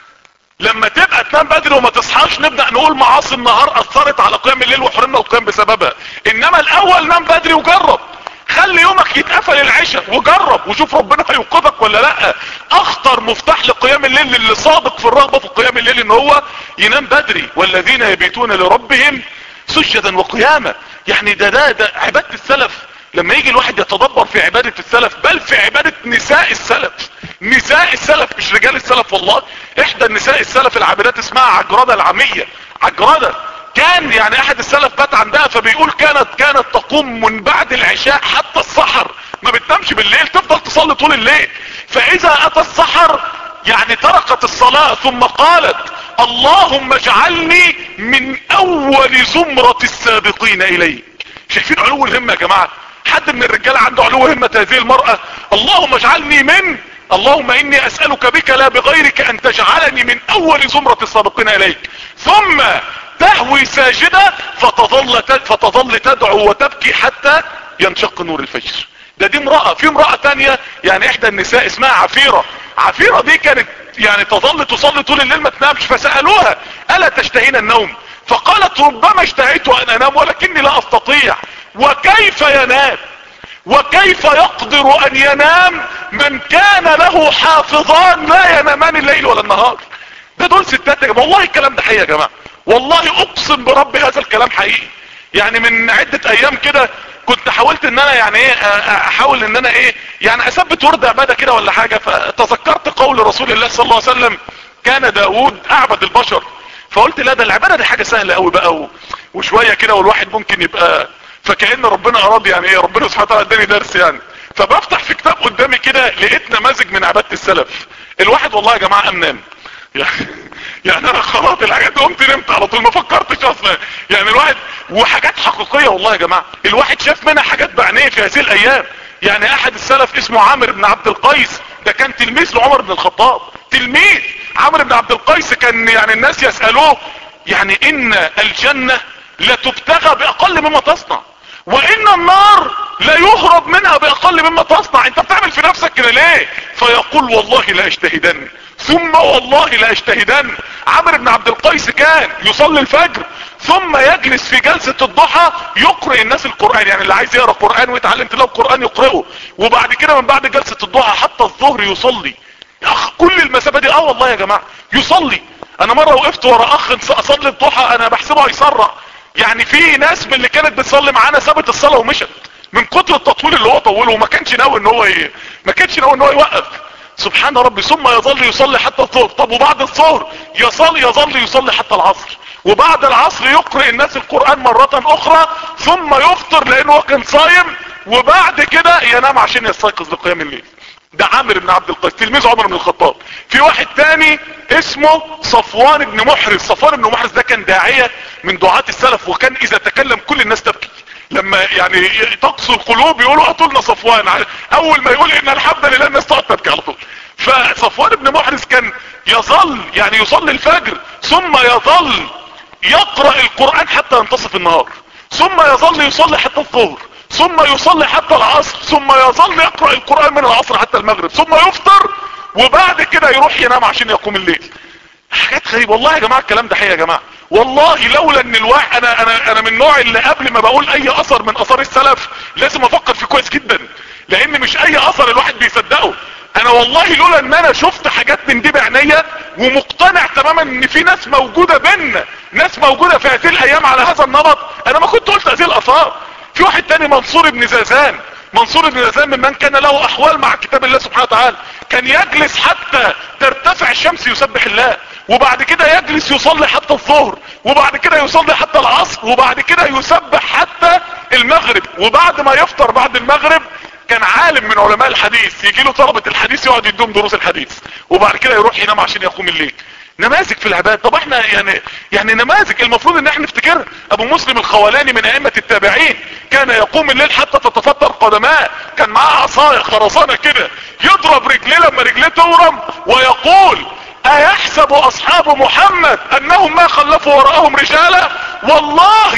لما تبقى تنام بدري وما تصحاش نبدأ نقول معاصي النهار اثرت على قيام الليل وحرمنا القيام بسببها. انما الاول نام بدري وجرب، خلي يومك يتقفل العشاء وجرب وشوف ربنا هيوقظك ولا لا. اخطر مفتاح لقيام الليل اللي صادق في الرغبة في قيام الليل ان هو ينام بدري. والذين يبيتون لربهم سجدا وقياما. يعني ده ده ده عبادة السلف. لما يجي الواحد يتدبر في عبادة السلف، بل في عبادة نساء السلف، نساء السلف مش رجال السلف والله. احدى النساء السلف العابدات اسمها عجردة العامية. عجردة كان يعني احد السلف بات عندها، فبيقول كانت كانت تقوم من بعد العشاء حتى السحر، ما بتنامش بالليل، تفضل تصلي طول الليل. فاذا اتى السحر يعني تركت الصلاة ثم قالت اللهم اجعلني من اول زمرة السابقين اليك. شايفين علو الهمة يا جماعة؟ حد من الرجال عنده علو همة هذه المرأة؟ اللهم اجعلني من اللهم اني اسألك بك لا بغيرك ان تجعلني من اول زمرة السابقين اليك. ثم تهوي ساجدة فتظل فتظل تدعو وتبكي حتى ينشق نور الفجر. ده دي امرأة. في امرأة تانية يعني احدى النساء اسمها عفيرة. عفيرة دي كانت يعني تظل تصلي طول الليل ما تنامش. فسألوها الا تشتهين النوم؟ فقالت ربما اشتهيت ان انام ولكني لا استطيع. وكيف ينام؟ وكيف يقدر ان ينام من كان له حافظان لا ينامان الليل ولا النهار؟ ده دول ستات يا جماعة. والله الكلام ده حقيقي يا جماعة، والله اقسم برب هذا الكلام حقيقي. يعني من عدة ايام كده كنت حاولت ان انا يعني ايه احاول ان انا ايه يعني اثبت ورد عبادة كده ولا حاجة، فتذكرت قول رسول الله صلى الله عليه وسلم كان داود اعبد البشر. فقلت لا ده العبادة دي حاجة سهلة قوي بقى وشوية كده والواحد ممكن يبقى، فكأن ربنا اراد يعني ايه، ربنا سبحانه وتعالى اداني درس يعني. فبفتح في كتاب قدامي كده لقيت نماذج من عبادة السلف. الواحد والله يا جماعة قام نام. يعني انا خلاص الحاجات دي قمت نمت على طول ما فكرتش اصلا. يعني الواحد وحاجات حقيقية والله يا جماعة الواحد شاف منها حاجات بعينيه في هذه الايام. يعني احد السلف اسمه عامر بن عبد القيس، ده كان تلميذ لعمر بن الخطاب، تلميذ عامر بن عبد القيس. كان يعني الناس يسألوه يعني ان الجنة لا تبتغى باقل مما تصنع، وان النار لا يهرب منها باقل مما تصنع، انت بتعمل في نفسك كده ليه؟ فيقول والله لا اجتهدن ثم والله لا اجتهدن. عامر بن عبد القيس كان يصلي الفجر ثم يجلس في جلسة الضحى يقرأ الناس القرآن، يعني اللي عايز يقرأ قرآن ويتعلم تلاوة القرآن يقرأه، وبعد كده من بعد جلسة الضحى حتى الظهر يصلي. يا اخ كل المسافة دي اه والله يا جماعة يصلي. انا مرة وقفت ورا اخ اصلي الضحى انا بحسبه هيسرع، يعني في ناس من اللي كانت بتصلي معانا سابت الصلاة ومشت من كتر التطويل اللي هو طوله، وما كانش ناوي ان هو ي... ما كانش ناوي ان هو يوقف. سبحان ربي. ثم يظل يصلي حتى الظهر. طب وبعد الظهر يصلي يظل يصلي حتى العصر، وبعد العصر يقرأ الناس القرآن مرة اخرى ثم يفطر لانه كان صايم، وبعد كده ينام عشان يستيقظ لقيام الليل. ده عامر بن عبد القيس تلميذ عمر بن الخطاب. في واحد تاني اسمه صفوان بن محرز. صفوان بن محرز ده كان داعية من دعاة السلف، وكان اذا تكلم كل الناس تبكي لما يعني تقسو القلوب يقولوا اطولنا صفوان، اول ما يقول ان الحمد لله الناس تقعد تبكي على طول. فصفوان بن محرز كان يظل يعني يصلي الفجر ثم يظل يقرأ القرآن حتى ينتصف النهار، ثم يظل يصلي حتى الظهر، ثم يصلي حتى العصر، ثم يظل يقرأ القرآن من العصر حتى المغرب، ثم يفطر وبعد كده يروح ينام عشان يقوم الليل. حاجات غريبة والله يا جماعة. الكلام ده حقيقة يا جماعة والله. لولا ان الواحد انا انا انا من النوع اللي قبل ما بقول اي اثر من اثار السلف لازم افكر فيه كويس جدا، لان مش اي اثر الواحد بيصدقه. انا والله لولا ان انا شفت حاجات من دي بعينيا ومقتنع تماما ان في ناس موجودة بينا، ناس موجودة في هذه الايام على هذا النمط، انا ما كنت قلت هذه الاثار. في واحد تاني منصور بن زازان. منصور بن زازان ممن كان له احوال مع كتاب الله سبحانه وتعالى. كان يجلس حتى ترتفع الشمس يسبح الله، وبعد كده يجلس يصلي حتى الظهر، وبعد كده يصلي حتى العصر، وبعد كده يسبح حتى المغرب، وبعد ما يفطر بعد المغرب كان عالم من علماء الحديث، يجي له طلبة الحديث يقعد يدوم دروس الحديث، وبعد كده يروح ينام عشان يقوم الليل. نماذج في العباد. طب احنا يعني يعني نماذج المفروض ان احنا نفتكرها. ابو مسلم الخولاني من ائمة التابعين كان يقوم الليل حتى تتفطر قدماه، كان معاه عصاية خرسانة كده يضرب رجليه لما رجليه تورم ويقول ايحسب اصحاب محمد انهم ما خلفوا وراءهم رجالا، والله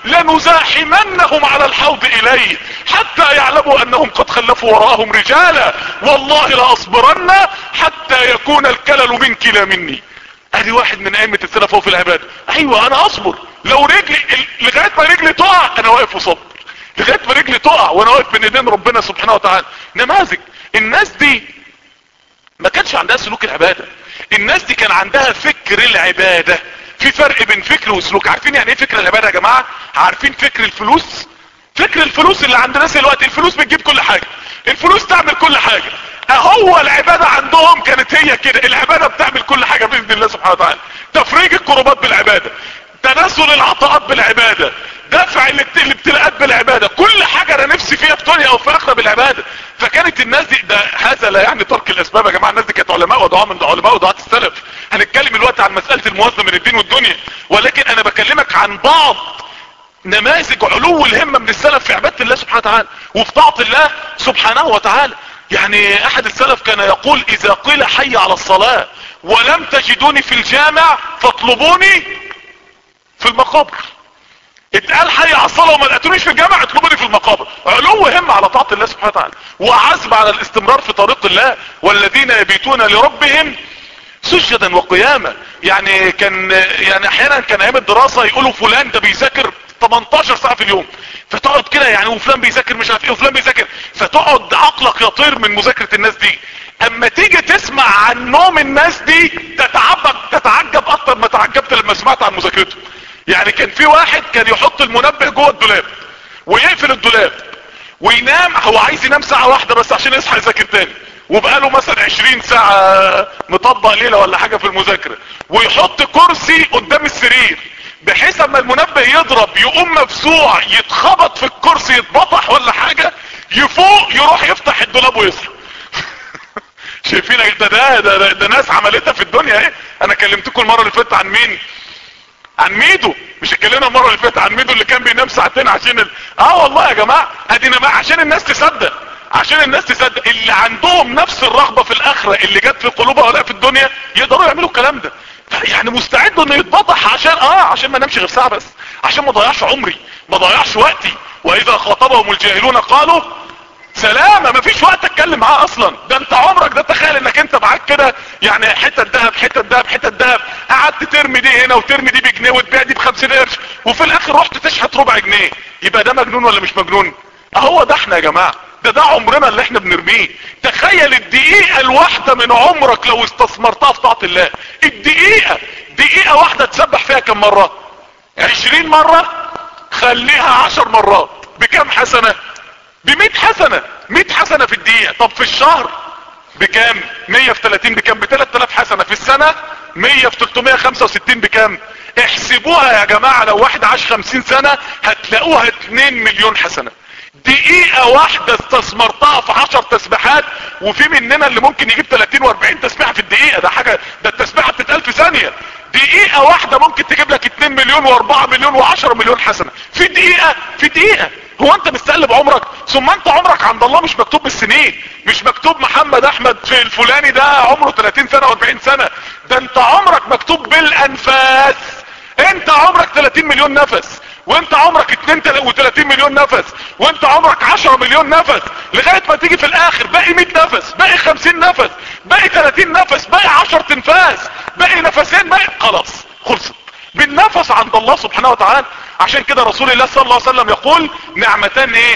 لنزاحمنهم على الحوض اليه حتى يعلموا انهم قد خلفوا وراءهم رجالا، والله لاصبرن حتى يكون الكلل منك لا مني. ادي واحد من ائمة السلف في العبادة. ايوه انا اصبر لو رجلي لغاية ما رجلي تقع انا واقف وصبر، لغاية ما رجلي تقع وانا واقف بين ايدين ربنا سبحانه وتعالى. نماذج. الناس دي ما كانش عندها سلوك العبادة، الناس دي كان عندها فكر العبادة. في فرق بين فكر وسلوك. عارفين يعني ايه فكر العبادة يا جماعة؟ عارفين فكر الفلوس؟ فكر الفلوس اللي عند الناس دلوقتي، الفلوس بتجيب كل حاجة، الفلوس تعمل كل حاجة. هو العبادة عندهم كانت هي كده، العبادة بتعمل كل حاجة بإذن الله سبحانه وتعالى. تفريج الكربات بالعبادة، تنزل العطاءات بالعبادة، دفع الابتلاءات بالعبادة، كل حاجة انا نفسي فيها في دنيا او في اخرة بالعبادة. فكانت الناس دي ده هذا لا يعني ترك الاسباب يا جماعة. الناس دي كانت علماء ودعاء من علماء ودعاة السلف. هنتكلم الوقت عن مسألة الموازنة من الدين والدنيا، ولكن انا بكلمك عن بعض نماذج علو الهمة من السلف في عبادة الله سبحانه وتعالى وفي طاعة الله سبحانه وتعالى. يعني احد السلف كان يقول اذا قيل حي على الصلاة ولم تجدوني في الجامع فاطلبوني في المقابر. اتقال حي على الصلاة وما لقيتونيش في الجامع اطلبوني في المقابر. علو همة على طاعة الله سبحانه وتعالى وعزم على الاستمرار في طريق الله. والذين يبيتون لربهم سجدا وقياما. يعني كان يعني احيانا كان ايام الدراسة يقولوا فلان ده بيذاكر تمنتاشر ساعة في اليوم، فتقعد كده يعني وفلان بيذاكر مش عارف ايه وفلان بيذاكر، فتقعد عقلك يطير من مذاكرة الناس دي. اما تيجي تسمع عن نوم الناس دي تتعجب تتعجب اكتر ما تعجبت لما سمعت عن مذاكرته. يعني كان في واحد كان يحط المنبه جوه الدولاب ويقفل الدولاب وينام، هو عايز ينام ساعة واحدة بس عشان يصحى يذاكر تاني، وبقاله مثلا عشرين ساعة مطبق ليلة ولا حاجة في المذاكرة، ويحط كرسي قدام السرير بحيث اما المنبه يضرب يقوم مفزوع يتخبط في الكرسي يتبطح ولا حاجة، يفوق يروح يفتح الدولاب ويصحى. شايفين ده ده, ده ده ناس عملتها في الدنيا ايه. انا كلمتكم المرة اللي فاتت عن مين؟ عن ميدو. مش اتكلمنا المرة اللي فاتت عن ميدو اللي كان بينام ساعتين عشان ال... اه والله يا جماعة ادينا بقى عشان الناس تصدق، عشان الناس تصدق اللي عندهم نفس الرغبة في الاخرة اللي جت في قلوبها ولا في الدنيا يقدروا يعملوا الكلام ده. يعني مستعد انه يتبطح عشان اه عشان ما نمشي غير ساعة بس، عشان ما ضيعش عمري، ما ضيعش وقتي. واذا خاطبهم الجاهلون قالوا سلامة. ما فيش وقت اتكلم معاه اصلا. ده انت عمرك ده تخيل انك انت معاك كده يعني حتة دهب حتة دهب حتة دهب، قعدت ترمي دي هنا وترمي دي بجنيه وتبيع دي بخمسين قرش وفي الاخر رحت تشحت ربع جنيه، يبقى ده مجنون ولا مش مجنون؟ اهو ده احنا يا جماعة، ده ده عمرنا اللي احنا بنرميه. تخيل الدقيقة الواحدة من عمرك لو استثمرتها في طاعة الله. الدقيقة دقيقة واحدة تسبح فيها كم مرة؟ عشرين مرة. خليها عشر مرات بكم حسنة؟ بمئة حسنة. مئة حسنة في الدقيقة. طب في الشهر بكام؟ مية في تلاتين بكام؟ بتلات الاف حسنة. في السنة مية في تلتمية خمسة وستين بكام؟ احسبوها يا جماعة، لو واحد عاش خمسين سنة هتلاقوها اتنين مليون حسنة. دقيقة واحدة استثمرتها في عشر تسبيحات، وفي مننا اللي ممكن يجيب تلاتين واربعين تسبيحة في الدقيقة. ده حاجة، ده التسبيحة بتتقال في ثانية. دقيقة واحدة ممكن تجيب لك اتنين مليون واربعة مليون وعشرة مليون حسنة في دقيقة. في دقيقة. هو انت مستقلب عمرك؟ ثم انت عمرك عند الله مش مكتوب بالسنين، مش مكتوب محمد احمد في الفلاني ده عمره تلاتين سنة واربعين سنة، ده انت عمرك مكتوب بالانفاس. انت عمرك تلاتين مليون نفس، وانت عمرك اتنين وتلاتين مليون نفس، وانت عمرك عشرة مليون نفس، لغاية ما تيجي في الاخر باقي مية نفس، باقي خمسين نفس، باقي تلاتين نفس، باقي عشر تنفاس، باقي نفسين، باقي خلاص خلصت بالنفس عند الله سبحانه وتعالى. عشان كده رسول الله صلى الله عليه وسلم يقول نعمتان ايه؟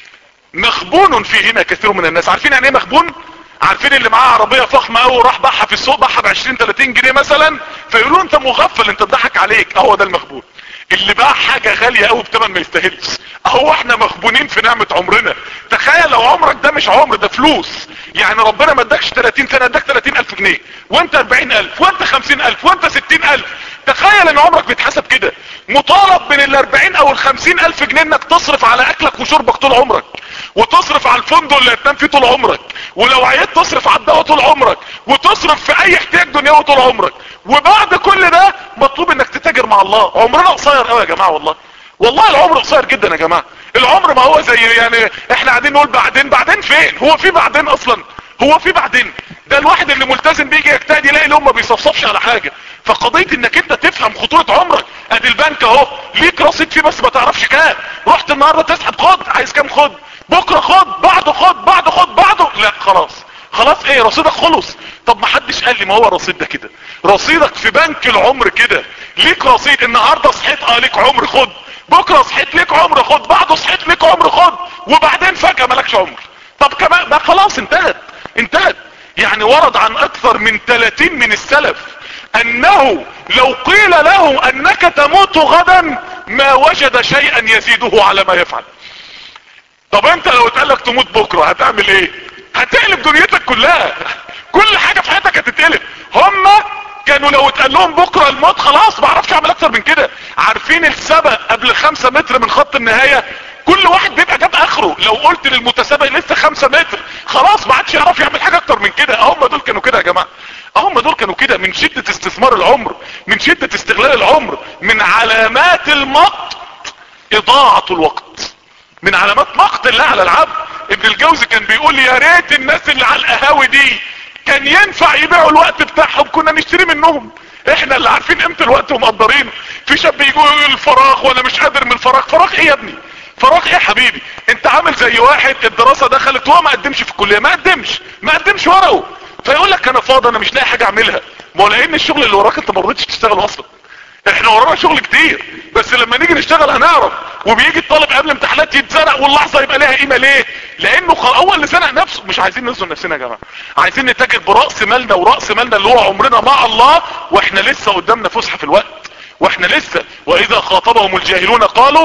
مخبون فيهما كثير من الناس. عارفين يعني ايه مخبون؟ عارفين اللي معاه عربية فخمة قوي وراح باعها في السوق، باعها ب عشرين تلاتين جنيه مثلا، فيقولوا انت مغفل، انت اتضحك عليك. اهو ده المخبون، اللي باع حاجة غالية قوي بتمن ما يستاهلش. اهو احنا مخبونين في نعمة عمرنا. تخيل لو عمرك ده مش عمر، ده فلوس. يعني ربنا ما ادكش تلاتين سنة، اداك تلاتين الف جنيه، وانت اربعين الف، وانت خمسين الف، وانت ستين الف. تخيل ان عمرك بيتحسب كده. مطالب من الاربعين او الخمسين الف جنيه انك تصرف على اكلك وشربك طول عمرك، وتصرف على الفندق اللي هتنام فيه طول عمرك، ولو عيت تصرف على الدواء طول عمرك، وتصرف في اي احتياج دنيوي طول عمرك. وبعد كل ده مطلوب انك تتاجر مع الله. عمرنا قصير قوي يا جماعة، والله والله العمر قصير جدا يا جماعة. العمر ما هو زي يعني احنا قاعدين نقول بعدين بعدين. فين هو في بعدين اصلا؟ هو في بعدين؟ ده الواحد اللي ملتزم بيجي يجتهد يلاقي لهم ما بيصفصفش على حاجة. فقضية انك انت تفهم خطورة عمرك. ادي البنك اهو ليك رصيد فيه بس ما تعرفش كام. رحت النهاردة تسحب، خد، عايز كام خد، بكرة خد، بعده خد، بعده خد، بعده لا خلاص خلاص. ايه رصيدك خلص. طب ما حدش قال لي ما هو الرصيد ده كده. رصيدك في بنك العمر كده. ليك رصيد، النهاردة صحيت اه ليك عمر خد، بكرة صحيت ليك عمر خد، بعده صحيت ليك عمر خد، وبعدين فجأة مالكش عمر. طب كمان ما خلاص انتهت انتهت. يعني ورد عن اكثر من تلاتين من السلف انه لو قيل له انك تموت غدا ما وجد شيئا يزيده على ما يفعل. طب انت لو اتقالك تموت بكرة هتعمل ايه؟ هتقلب دنيتك كلها، كل حاجة في حياتك هتتقلب. هما كانوا لو اتقال لهم بكرة الموت خلاص ما اعرفش اعمل اكتر من كده. عارفين السبق قبل خمسة متر من خط النهاية كل واحد بيبقى جاب اخره. لو قلت للمتسابق لسه خمسة متر خلاص ما عادش يعرف يعمل حاجة اكتر من كده. هم دول كانوا كده يا جماعة، هم دول كانوا كده. من شدة استثمار العمر، من شدة استغلال العمر. من علامات المقت اضاعة الوقت، من علامات مقت الله على العبد. ابن الجوزي كان بيقول يا ريت الناس اللي على القهاوي دي كان ينفع يبيعوا الوقت بتاعهم، كنا نشتري منهم. احنا اللي عارفين قيمة الوقت ومقدرينه. في شاب يقول الفراغ وانا مش قادر من الفراغ. فراغ ايه يا ابني؟ فراغ ايه يا حبيبي؟ انت عامل زي واحد الدراسة دخلت وهو ما قدمش في الكلية، ما قدمش ما قدمش ورقه، فيقول لك انا فاضي انا مش لاقي حاجة اعملها. ما هو لان الشغل اللي وراك انت ما رضيتش تشتغل اصلا. احنا ورانا شغل كتير بس لما نيجي نشتغل هنعرف. وبيجي الطالب قبل امتحانات يتزنق واللحظة يبقى لها قيمة. ليه؟ لانه اول اللي زنق نفسه. مش عايزين نزل نفسنا يا جماعة، عايزين نتاجر برأس مالنا، ورأس مالنا اللي هو عمرنا مع الله. واحنا لسه قدامنا فسحة في الوقت، واحنا لسه. واذا خاطبهم الجاهلون قالوا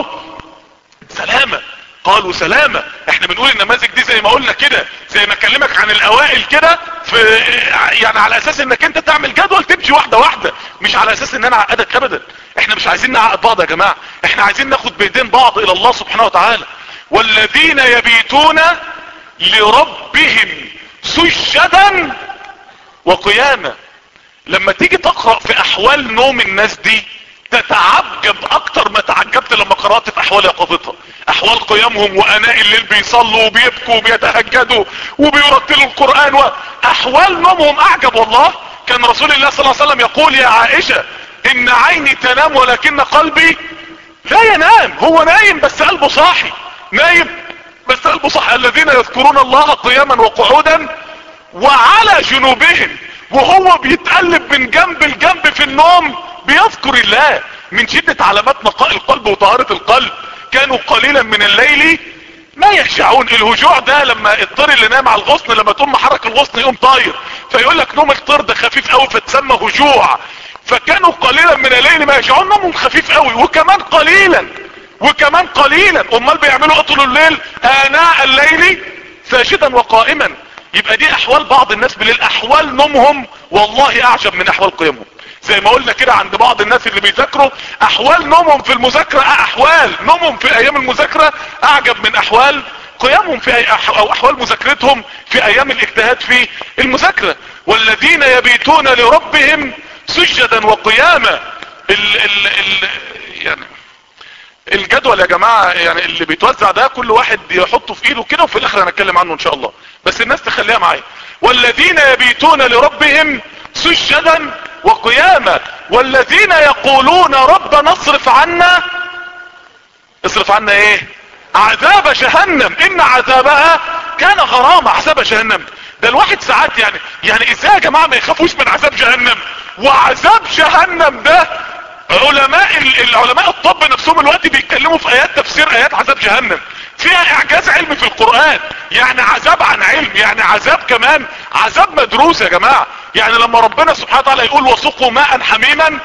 سلامة، قالوا سلامة. احنا بنقول النماذج دي زي ما قلنا كده، زي ما اكلمك عن الاوائل كده، في يعني على اساس انك انت تعمل جدول تمشي واحدة واحدة، مش على اساس ان انا اعقدك ابدا. احنا مش عايزين نعقد بعض يا جماعة، احنا عايزين ناخد بايدين بعض الى الله سبحانه وتعالى. والذين يبيتون لربهم سجدا وقياما. لما تيجي تقرأ في احوال نوم الناس دي تتعجب اكتر ما تعجبت لما قرأت في احوال يقظتها. احوال قيامهم واناء الليل بيصلوا وبيبكوا وبيتهجدوا وبيرتلوا القرآن، واحوال نومهم اعجب والله. كان رسول الله صلى الله عليه وسلم يقول يا عائشة ان عيني تنام ولكن قلبي لا ينام. هو نايم بس قلبه صاحي، نايم بس قلبه صاحي. الذين يذكرون الله قياما وقعودا وعلى جنوبهم، وهو بيتقلب من جنب لجنب في النوم بيذكر الله. من شدة علامات نقاء القلب وطهارة القلب كانوا قليلا من الليل ما يهجعون. الهجوع ده لما الطير اللي نام على الغصن لما تقوم محرك الغصن يقوم طاير، فيقول لك نوم الطير ده خفيف قوي فتسمى هجوع. فكانوا قليلا من الليل ما يهجعون، نومهم خفيف قوي وكمان قليلا وكمان قليلا. امال بيعملوا طول الليل اناء الليل ساجدا وقائما. يبقى دي احوال بعض الناس بالليل. احوال نومهم والله اعجب من احوال قيامهم. زي ما قلنا كده عند بعض الناس اللي بيذاكروا احوال نومهم في المذاكرة، احوال نومهم في ايام المذاكرة اعجب من احوال قيامهم في أي أح او احوال مذاكرتهم في ايام الاجتهاد في المذاكرة. والذين يبيتون لربهم سجدا وقياما. ال ال ال يعني الجدول يا جماعة يعني اللي بيتوزع ده كل واحد يحطه في ايده كده، وفي الاخر هنتكلم عنه ان شاء الله، بس الناس تخليها معايا. والذين يبيتون لربهم سجدا وقياما والذين يقولون ربنا اصرف عنا، اصرف عنا ايه؟ عذاب جهنم ان عذابها كان غرامة. عذاب جهنم ده الواحد ساعات يعني يعني ازاي يا جماعة ما يخافوش من عذاب جهنم؟ وعذاب جهنم ده علماء العلماء الطب نفسهم الوقت بيتكلموا في ايات تفسير ايات عذاب جهنم فيها اعجاز علمي في القرآن. يعني عذاب عن علم، يعني عذاب كمان عذاب مدروس يا جماعة. يعني لما ربنا سبحانه وتعالى يقول وسقوا ماء حميما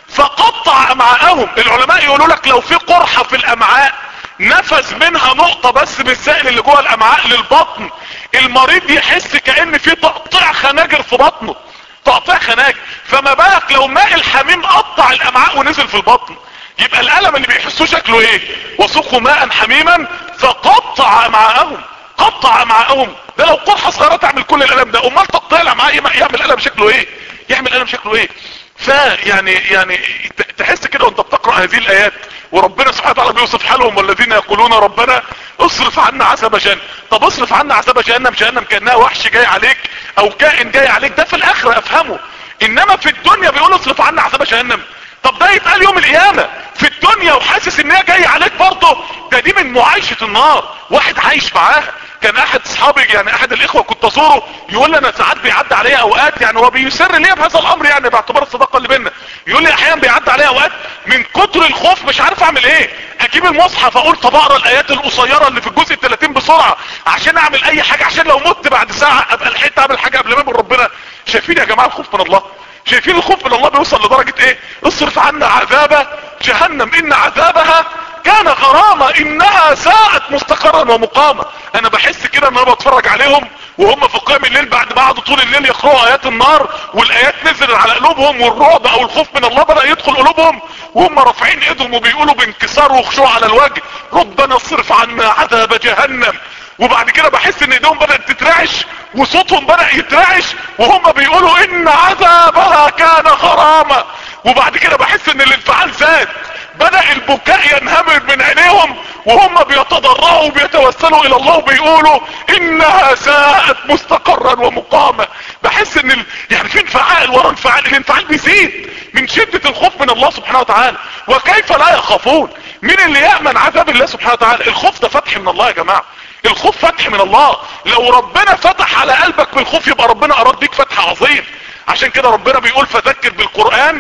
فقطع امعاءهم، العلماء يقولوا لك لو في قرحة في الامعاء نفذ منها نقطة بس من السائل اللي جوه الامعاء للبطن، المريض يحس كأن في تقطيع خناجر في بطنه، تقطيع خناجر. فما بالك لو ماء الحميم قطع الامعاء ونزل في البطن، يبقى الالم اللي بيحسوه شكله ايه؟ وسقوا ماء حميما فقطع امعاءهم، قطع امعاءهم. ده لو قرحة صغيرة تعمل كل الالم ده، امال تقطيع الامعاء يعمل الم شكله ايه؟ يعمل الم شكله ايه؟ فيعني يعني تحس كده وانت بتقرأ هذه الايات وربنا سبحانه وتعالى بيوصف حالهم والذين يقولون ربنا اصرف عنا عذاب جهنم. طب اصرف عنا عذاب جهنم، جهنم كأنها وحش جاي عليك او كائن جاي عليك، ده في الاخرة افهمه. انما في الدنيا بيقول اصرف عنا عذاب جهنم، طب ده يتقال يوم القيامة في الدنيا وحاسس ان هي جاي عليك برضه. ده دي من معايشة النار، واحد عايش معاها. كان احد اصحابي يعني احد الاخوة كنت ازوره يقول لي انا ساعات بيعدي عليا اوقات، يعني هو بيسر ليا بهذا الامر يعني باعتبار الصداقة اللي بيننا، يقول لي احيانا بيعدي عليا اوقات من كتر الخوف مش عارف اعمل ايه، اجيب المصحف اقول طب اقرا الايات القصيرة اللي في الجزء الثلاثين بسرعة عشان اعمل اي حاجة، عشان لو مت بعد ساعة ابقى لحقت اعمل حاجة قبل ما يقابل ربنا. شايفين يا جماعة الخوف من الله؟ شايفين الخوف من الله بيوصل لدرجة ايه؟ اصرف عنا عذاب جهنم ان عذابها كان غرامة انها ساءت مستقرا ومقامة. انا بحس كده ان انا بتفرج عليهم وهم في قيام الليل بعد ما قعدوا طول الليل يقرأوا ايات النار والايات نزلت على قلوبهم والرعب او الخوف من الله بدأ يدخل قلوبهم وهم رافعين ايدهم وبيقولوا بانكسار وخشوع على الوجه ربنا اصرف عنا عذاب جهنم. وبعد كده بحس ان ايدهم بدأت تترعش وصوتهم بدأ يترعش وهم بيقولوا ان عذابها كان غرامة. وبعد كده بحس ان الانفعال زاد، بدأ البكاء ينهمر من عينيهم وهم بيتضرعوا وبيتوسلوا الى الله وبيقولوا انها ساءت مستقرا ومقاما. بحس ان ال... يعني في انفعال ورا انفعال، الانفعال بيزيد من شدة الخوف من الله سبحانه وتعالى. وكيف لا يخافون؟ مين اللي يأمن عذاب الله سبحانه وتعالى؟ الخوف ده فتح من الله يا جماعة، الخوف فتح من الله. لو ربنا فتح على قلبك بالخوف يبقى ربنا اراد بيك فتح عظيم. عشان كده ربنا بيقول فذكر بالقرآن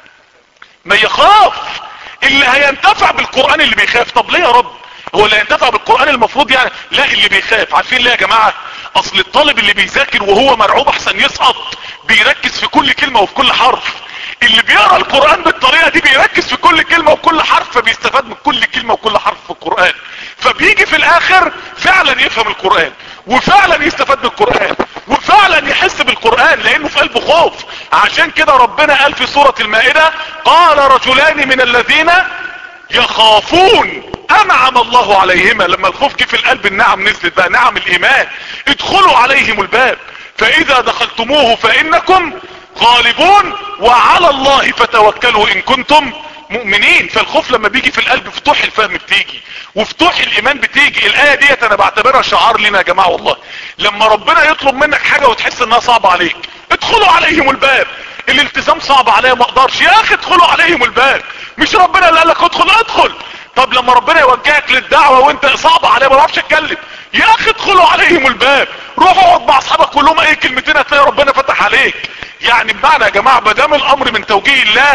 ما يخاف. اللي هينتفع بالقرآن اللي بيخاف. طب ليه يا رب؟ هو اللي هينتفع بالقرآن المفروض يعني لا اللي بيخاف. عارفين ليه يا جماعة؟ اصل الطالب اللي بيذاكر وهو مرعوب احسن يسقط بيركز في كل كلمة وفي كل حرف. اللي بيقرأ القرآن بالطريقة دي بيركز في كل كلمة وكل حرف فبيستفاد من كل كلمة وكل حرف في القرآن، فبيجي في الاخر فعلا يفهم القرآن وفعلا يستفاد بالقرآن وفعلا يحس بالقرآن لانه في قلبه خوف. عشان كده ربنا قال في سورة المائدة قال رجلان من الذين يخافون انعم الله عليهما. لما الخوف جه في القلب النعم نزلت بقى، نعم الايمان. ادخلوا عليهم الباب فاذا دخلتموه فانكم غالبون وعلى الله فتوكلوا ان كنتم مؤمنين. فالخوف لما بيجي في القلب فتوح الفهم بتيجي وفتوح الايمان بتيجي. الايه ديت انا بعتبرها شعار لنا يا جماعه والله. لما ربنا يطلب منك حاجه وتحس انها صعبه عليك، ادخلوا عليهم الباب. الالتزام صعب عليا ما اقدرش، يا اخي ادخلوا عليهم الباب. مش ربنا اللي قال لك ادخل؟ ادخل. طب لما ربنا يوجهك للدعوه وانت صعب عليا ما بعرفش اتكلم، يا اخي ادخلوا عليهم الباب. روح اقعد مع اصحابك كلهم اي كلمتين هتلاقي ربنا فتح عليك. يعني بمعنى يا جماعه ما دام الامر من توجيه الله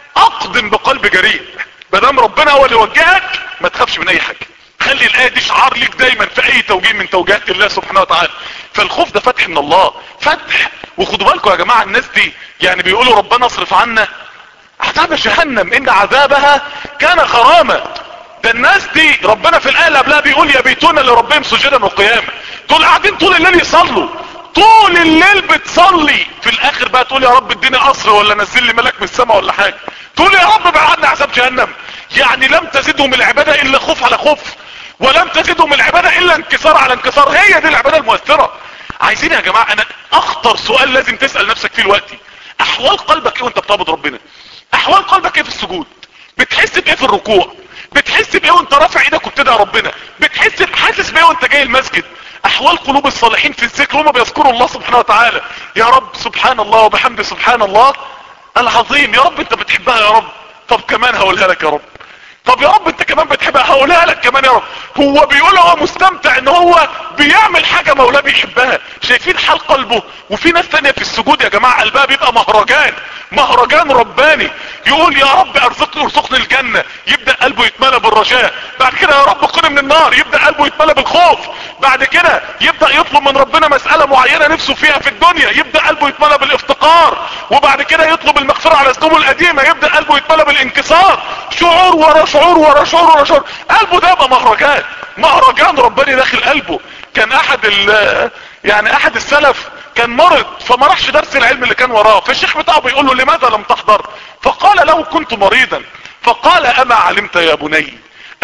اقدم بقلب جريء. ما دام ربنا هو اللي وجهك ما تخافش من اي حاجه. خلي الايه دي شعار ليك دايما في اي توجيه من توجيهات الله سبحانه وتعالى. فالخوف ده فتح من الله، فتح. وخدوا بالكم يا جماعه الناس دي يعني بيقولوا ربنا اصرف عنا عذاب جهنم ان عذابها كان غراما. ده الناس دي ربنا في الايه اللي قبلها بيقول يبيتون لربهم سجدا وقياما. دول قاعدين طول الليل يصلوا، طول الليل بتصلي، في الاخر بقى تقول يا رب اديني قصر ولا نزل لي ملك من السماء ولا حاجه. تقول يا رب بعد عنا عذاب جهنم. يعني لم تزدهم العباده الا خوف على خوف، ولم تزدهم العباده الا انكسار على انكسار. هي دي العباده المؤثره. عايزين يا جماعه، انا اخطر سؤال لازم تسال نفسك فيه دلوقتي، احوال قلبك ايه وانت بتعبد ربنا؟ احوال قلبك ايه في السجود؟ بتحس بايه في الركوع؟ بتحس بايه وانت رافع ايدك وبتدعي ربنا؟ بتحس حاسس بايه وانت جاي المسجد؟ احوال قلوب الصالحين في الذكر وهم بيذكروا الله سبحانه وتعالى. يا رب سبحان الله وبحمده سبحان الله العظيم. يا رب انت بتحبها يا رب، طب كمان هقولها لك يا رب. طب يا رب انت كمان بتحبها هقولها لك كمان يا رب. هو بيقول هو مستمتع ان هو بيعمل حاجة مولاه بيحبها. شايفين حال قلبه؟ وفي ناس تانية في السجود يا جماعة قلبها بيبقى مهرجان، مهرجان رباني. يقول يا رب ارزقني ارزقني الجنة، يبدأ قلبه يتملى بالرجاء. بعد كده يا رب قني من النار، يبدأ قلبه يتملى بالخوف. بعد كده يبدأ يطلب من ربنا مسألة معينة نفسه فيها في الدنيا، يبدأ قلبه يتملى بالافتقار. وبعد كده يطلب المغفرة على ذنوبه القديمة، يبدأ قلبه يتملى بالانكسار. شعور ورا شعور ورا شعور ورا شعور. قلبه ده يبقى مهرجان، مهرجان رباني داخل قلبه. كان احد ال يعني احد السلف كان مرض فما راحش درس العلم اللي كان وراه، فالشيخ بتاعه بيقول له لماذا لم تحضر؟ فقال له كنت مريضا. فقال اما علمت يا بني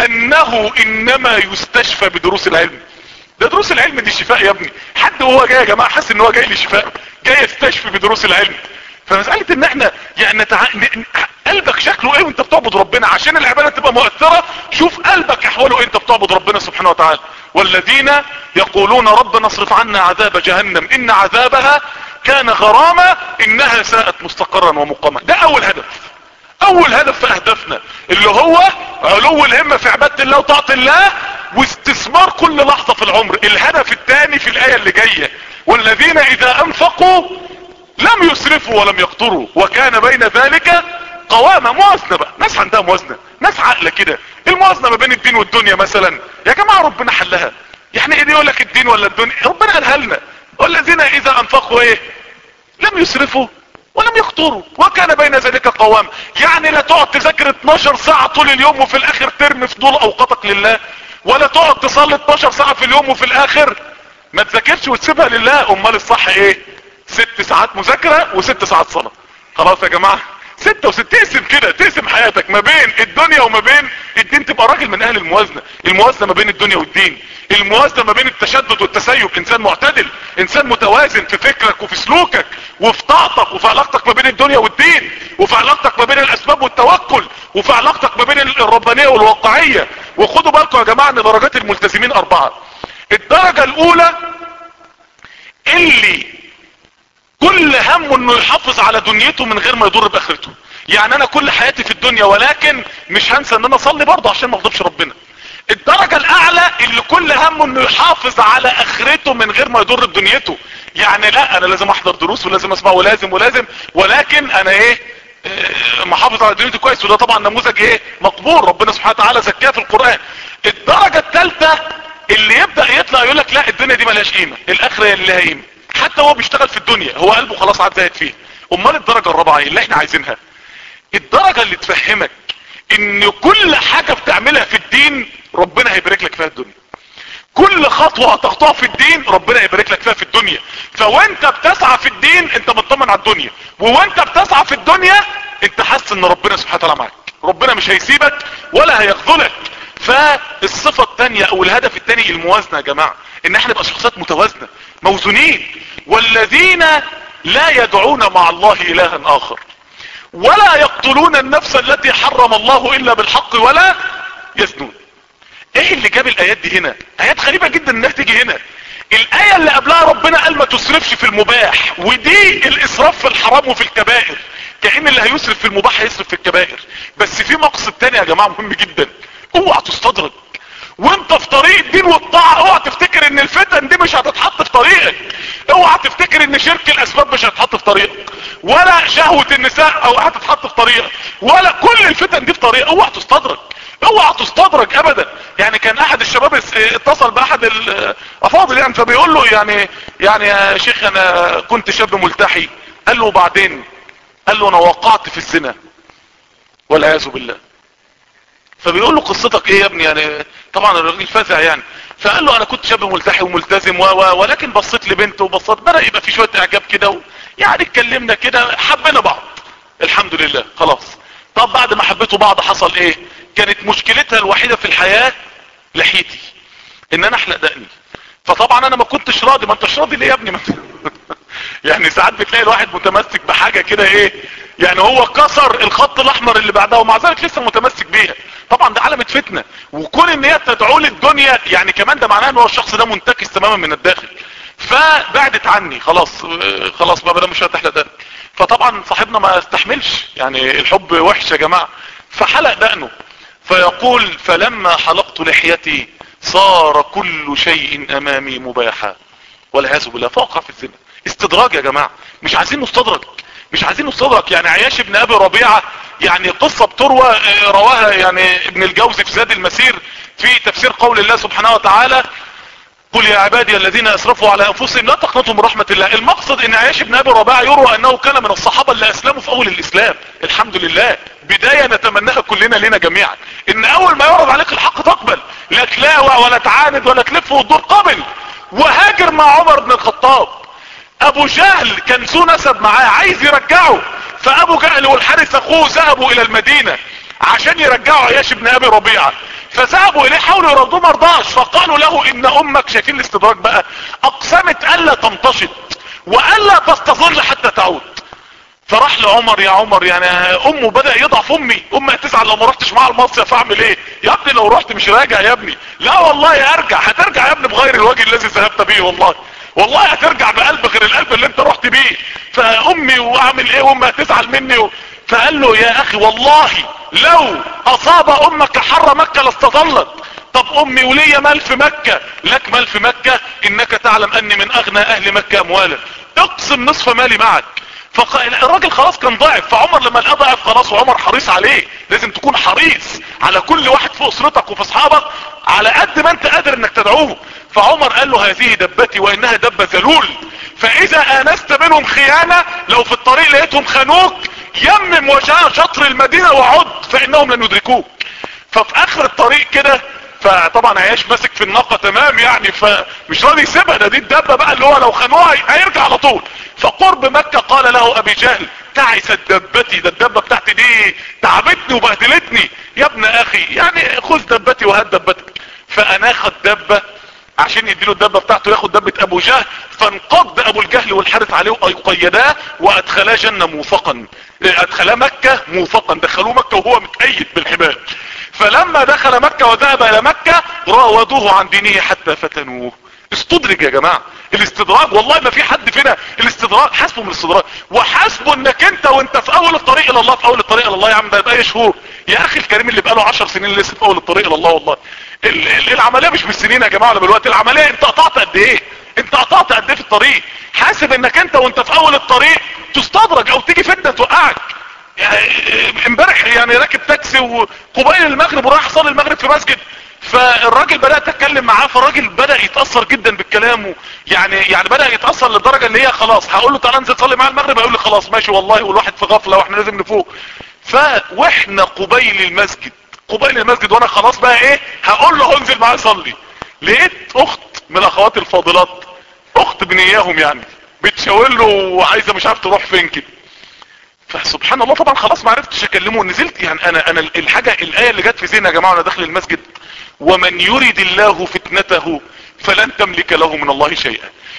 انه انما يستشفى بدروس العلم؟ ده دروس العلم دي شفاء يا ابني. حد وهو جاي يا جماعه حاسس ان هو جاي لشفاء، جاي يستشفي بدروس العلم. فمسألة ان احنا يعني نتع... قلبك شكله ايه وانت بتعبد ربنا عشان العبادة تبقى مؤثرة. شوف قلبك احواله ايه انت بتعبد ربنا سبحانه وتعالى. والذين يقولون ربنا اصرف عنا عذاب جهنم ان عذابها كان غراما انها ساءت مستقرا ومقاما. ده اول هدف، اول هدف في اهدافنا اللي هو علو الهمة في عبادة الله وطاعة الله واستثمار كل لحظة في العمر. الهدف الثاني في الاية اللي جاية والذين اذا انفقوا لم يسرفوا ولم يقتروا وكان بين ذلك قوامة. موازنة بقى، ناس عندها موازنة، ناس عقلة كده. الموازنة ما بين الدين والدنيا مثلا يا جماعة ربنا حلها. يعني ايه يقول لك الدين ولا الدنيا؟ ربنا قالها لنا والذين اذا انفقوا ايه لم يسرفوا ولم يقتروا وكان بين ذلك قوام. يعني لا تقعد تذاكر اتناشر ساعة طول اليوم وفي الاخر ترمي فضول اوقاتك لله، ولا تقعد تصلي اتناشر ساعة في اليوم وفي الاخر ما تذاكرش وتسيبها لله. امال الصح ايه؟ ست ساعات مذاكرة وست ساعات صلاة. خلاص يا جماعة ستة وست. تقسم كده، تقسم حياتك ما بين الدنيا وما بين الدين، تبقى راجل من اهل الموازنة. الموازنة ما بين الدنيا والدين، الموازنة ما بين التشدد والتسيب. انسان معتدل، انسان متوازن في فكرك وفي سلوكك وفي طاعتك وفي علاقتك ما بين الدنيا والدين، وفي علاقتك ما بين الاسباب والتوكل، وفي علاقتك ما بين الربانية والواقعية. وخدوا بالكم يا جماعة ان درجات الملتزمين اربعة. الدرجة الاولى اللي كل همه انه يحافظ على دنيته من غير ما يضر باخرته. يعني انا كل حياتي في الدنيا ولكن مش هنسى ان انا اصلي برضه عشان ما اغضبش ربنا. الدرجة الاعلى اللي كل همه انه يحافظ على اخرته من غير ما يضر بدنيته. يعني لا انا لازم احضر دروس ولازم اسمع ولازم ولازم ولكن انا ايه اه محافظ على دنيتي كويس. وده طبعا نموذج ايه مقبول، ربنا سبحانه وتعالى زكاه في القرآن. الدرجة الثالثة اللي يبدأ يطلع يقول لك لا الدنيا دي ملهاش قيمة، الاخرة اللي لها قيمة. حتى هو بيشتغل في الدنيا هو قلبه خلاص عاد زاهد فيه. امال الدرجة الرابعة اللي احنا عايزينها، الدرجة اللي تفهمك ان كل حاجة بتعملها في الدين ربنا هيبارك لك فيها الدنيا. كل خطوة هتخطوها في الدين ربنا هيبارك لك فيها في الدنيا. فوانت بتسعى في الدين انت مطمن على الدنيا، وانت بتسعى في الدنيا انت حاسس ان ربنا سبحانه وتعالى معاك، ربنا مش هيسيبك ولا هيخذلك. فالصفة الثانية او الهدف الثاني الموازنة يا جماعة، ان احنا نبقى شخصيات متوازنة موزونين. والذين لا يدعون مع الله الها اخر ولا يقتلون النفس التي حرم الله الا بالحق ولا يزنون. ايه اللي جاب الايات دي هنا؟ ايات غريبة جدا انها تيجي هنا. الاية اللي قبلها ربنا قال ما تسرفش في المباح، ودي الاسراف في الحرام وفي الكبائر، كأن اللي هيسرف في المباح هيسرف في الكبائر. بس في مقصد تاني يا جماعة مهم جدا، اوعى تستدرج وانت في طريق الدين والطاعة. اوعى تفتكر ان الفتن دي مش هتتحط في طريقك، اوعى تفتكر ان شرك الاسباب مش هتتحط في طريقك، ولا شهوة النساء او هتتحط في طريقك، ولا كل الفتن دي في طريقك. اوعى تستدرج، اوعى تستدرج ابدا. يعني كان احد الشباب اتصل باحد الافاضل يعني، فبيقول له يعني يعني يا شيخ انا كنت شاب ملتحي. قال له بعدين؟ قال له انا وقعت في الزنا والعياذ بالله. فبيقول له قصتك ايه يا ابني؟ يعني طبعا الراجل فزع يعني. فقال له انا كنت شاب ملتحي وملتزم و و ولكن بصيت لبنت وبصيت بدأ يبقى في شوية اعجاب كده و... يعني اتكلمنا كده حبينا بعض الحمد لله خلاص. طب بعد ما حبيتوا بعض حصل ايه؟ كانت مشكلتها الوحيدة في الحياة لحيتي، ان انا احلق دقني. فطبعا انا ما كنتش راضي. ما انتش راضي ليه يا ابني؟ يعني ساعات بتلاقي الواحد متمسك بحاجة كده ايه، يعني هو كسر الخط الاحمر اللي بعدها ومع ذلك لسه متمسك بيها. طبعا ده علامة فتنة، وكون ان هي تدعو للدنيا يعني كمان ده معناه ان هو الشخص ده منتكس تماما من الداخل. فبعدت عني خلاص خلاص بقى ده مش هتحلق دقني. فطبعا صاحبنا ما استحملش، يعني الحب وحش يا جماعة، فحلق دقنه. فيقول فلما حلقت لحيتي صار كل شيء امامي مباحا والعياذ بالله. فوقع في الزنا. استدراج يا جماعة، مش عايزين نستدرج، مش عايزين نستدرك. يعني عياش ابن ابي ربيعة يعني قصة بتروى رواها يعني ابن الجوزي في زاد المسير في تفسير قول الله سبحانه وتعالى قل يا عبادي الذين اسرفوا على انفسهم لا تقنطوا من رحمة الله. المقصد ان عياش ابن ابي ربيعة يروى انه كان من الصحابة اللي اسلموا في اول الاسلام. الحمد لله، بداية نتمناها كلنا لنا جميعا، ان اول ما يعرض عليك الحق تقبل، لا تلاوع ولا تعاند ولا تلف وتدور، قبل. وهاجر مع عمر بن الخطاب. ابو جهل كان ذو نسب معاه عايز يرجعه، فابو جهل والحارث اخوه ذهبوا الى المدينة عشان يرجعوا عياش ابن ابي ربيعة. فذهبوا اليه حاولوا يردوه مرضاش، فقالوا له ان امك، شايفين الاستدراج بقى، اقسمت الا تمتشط والا تستظل حتى تعود. فراح لعمر يا عمر يعني امه بدأ يضعف. امي امي هتزعل لو ما رحتش معاها المصيف، اعمل ايه يا ابني؟ لو رحت مش راجع يا ابني. لا والله ارجع. هترجع يا ابني بغير الوجه الذي ذهبت به، والله والله هترجع بقلب غير القلب اللي انت رحت بيه. فامي واعمل ايه وامي هتزعل مني و... فقال له يا اخي والله لو اصاب امك حر مكة لاستظلت. طب امي وليا مال في مكة. لك مال في مكة؟ انك تعلم اني من اغنى اهل مكة اموالا، اقسم نصف مالي معك. فالراجل خلاص كان ضعف. فعمر لما لقاه ضعف خلاص، وعمر حريص عليه. لازم تكون حريص على كل واحد في اسرتك وفي اصحابك على قد ما انت قادر انك تدعوه. فعمر قال له هذه دبتي وانها دبة ذلول، فاذا انست منهم خيانة لو في الطريق لقيتهم خانوك يمم وجاء شطر المدينة وعد فانهم لن يدركوك. ففي اخر الطريق كده، فطبعا عياش ماسك في الناقة تمام يعني، فمش راضي يسيبها. ده دي الدبة بقى اللي هو لو خانوها هيرجع على طول. فقرب مكة قال له ابي جهل تعست دبتي، ده الدبة بتاعتي دي تعبتني وبهدلتني. يا ابن اخي يعني خذ دبتي وهات دبتك. فاناخ الدبة عشان يديله الدبة بتاعته، ياخد دبة ابو جهل. فانقض ابو الجهل والحارث عليه وقيداه وادخلاه جنة موفقا، ادخلاه مكة موفقا، دخلوه مكة وهو متأيد بالحبال. فلما دخل مكة وذهب الى مكة راودوه عن دينه حتى فتنوه. استدرج يا جماعة. الاستدراج والله ما في حد فينا الاستدراج حسبه من الاستدراج، وحسبه انك انت وانت في اول الطريق الى الله. في اول الطريق الى الله يا عم ده بقى شهور يا اخي الكريم، اللي بقاله عشر سنين لسه في اول الطريق الى الله. والله ال ال العملية مش بالسنين يا جماعة ولا بالوقت، العملية انت قطعت قد ايه، انت قطعت قد ايه في الطريق. حاسب انك انت وانت في اول الطريق تستدرج او تيجي فتنة توقعك. امبارح يعني راكب تاكسي وقبيل المغرب وراح اصلي المغرب في مسجد، فالراجل بدأت اتكلم معاه، فالراجل بدأ يتأثر جدا بالكلام، يعني يعني بدأ يتأثر لدرجة ان هي خلاص هقول له تعالى انزل صلي معاه المغرب، هيقول لي خلاص ماشي والله، والواحد في غفلة واحنا لازم نفوق. فواحنا قبيل المسجد قبيل المسجد وانا خلاص بقى ايه هقول له انزل معاه صلي، لقيت اخت من الاخوات الفاضلات، اخت بنياهم يعني، بتشاور له وعايزه مش عارف تروح فين كده. فسبحان الله طبعا خلاص ما عرفتش اكلمه، نزلت يعني انا انا الحاجه الايه اللي جت في ذهني يا جماعه وانا داخل المسجد، ومن يريد الله فتنته فلن تملك له من الله شيئا.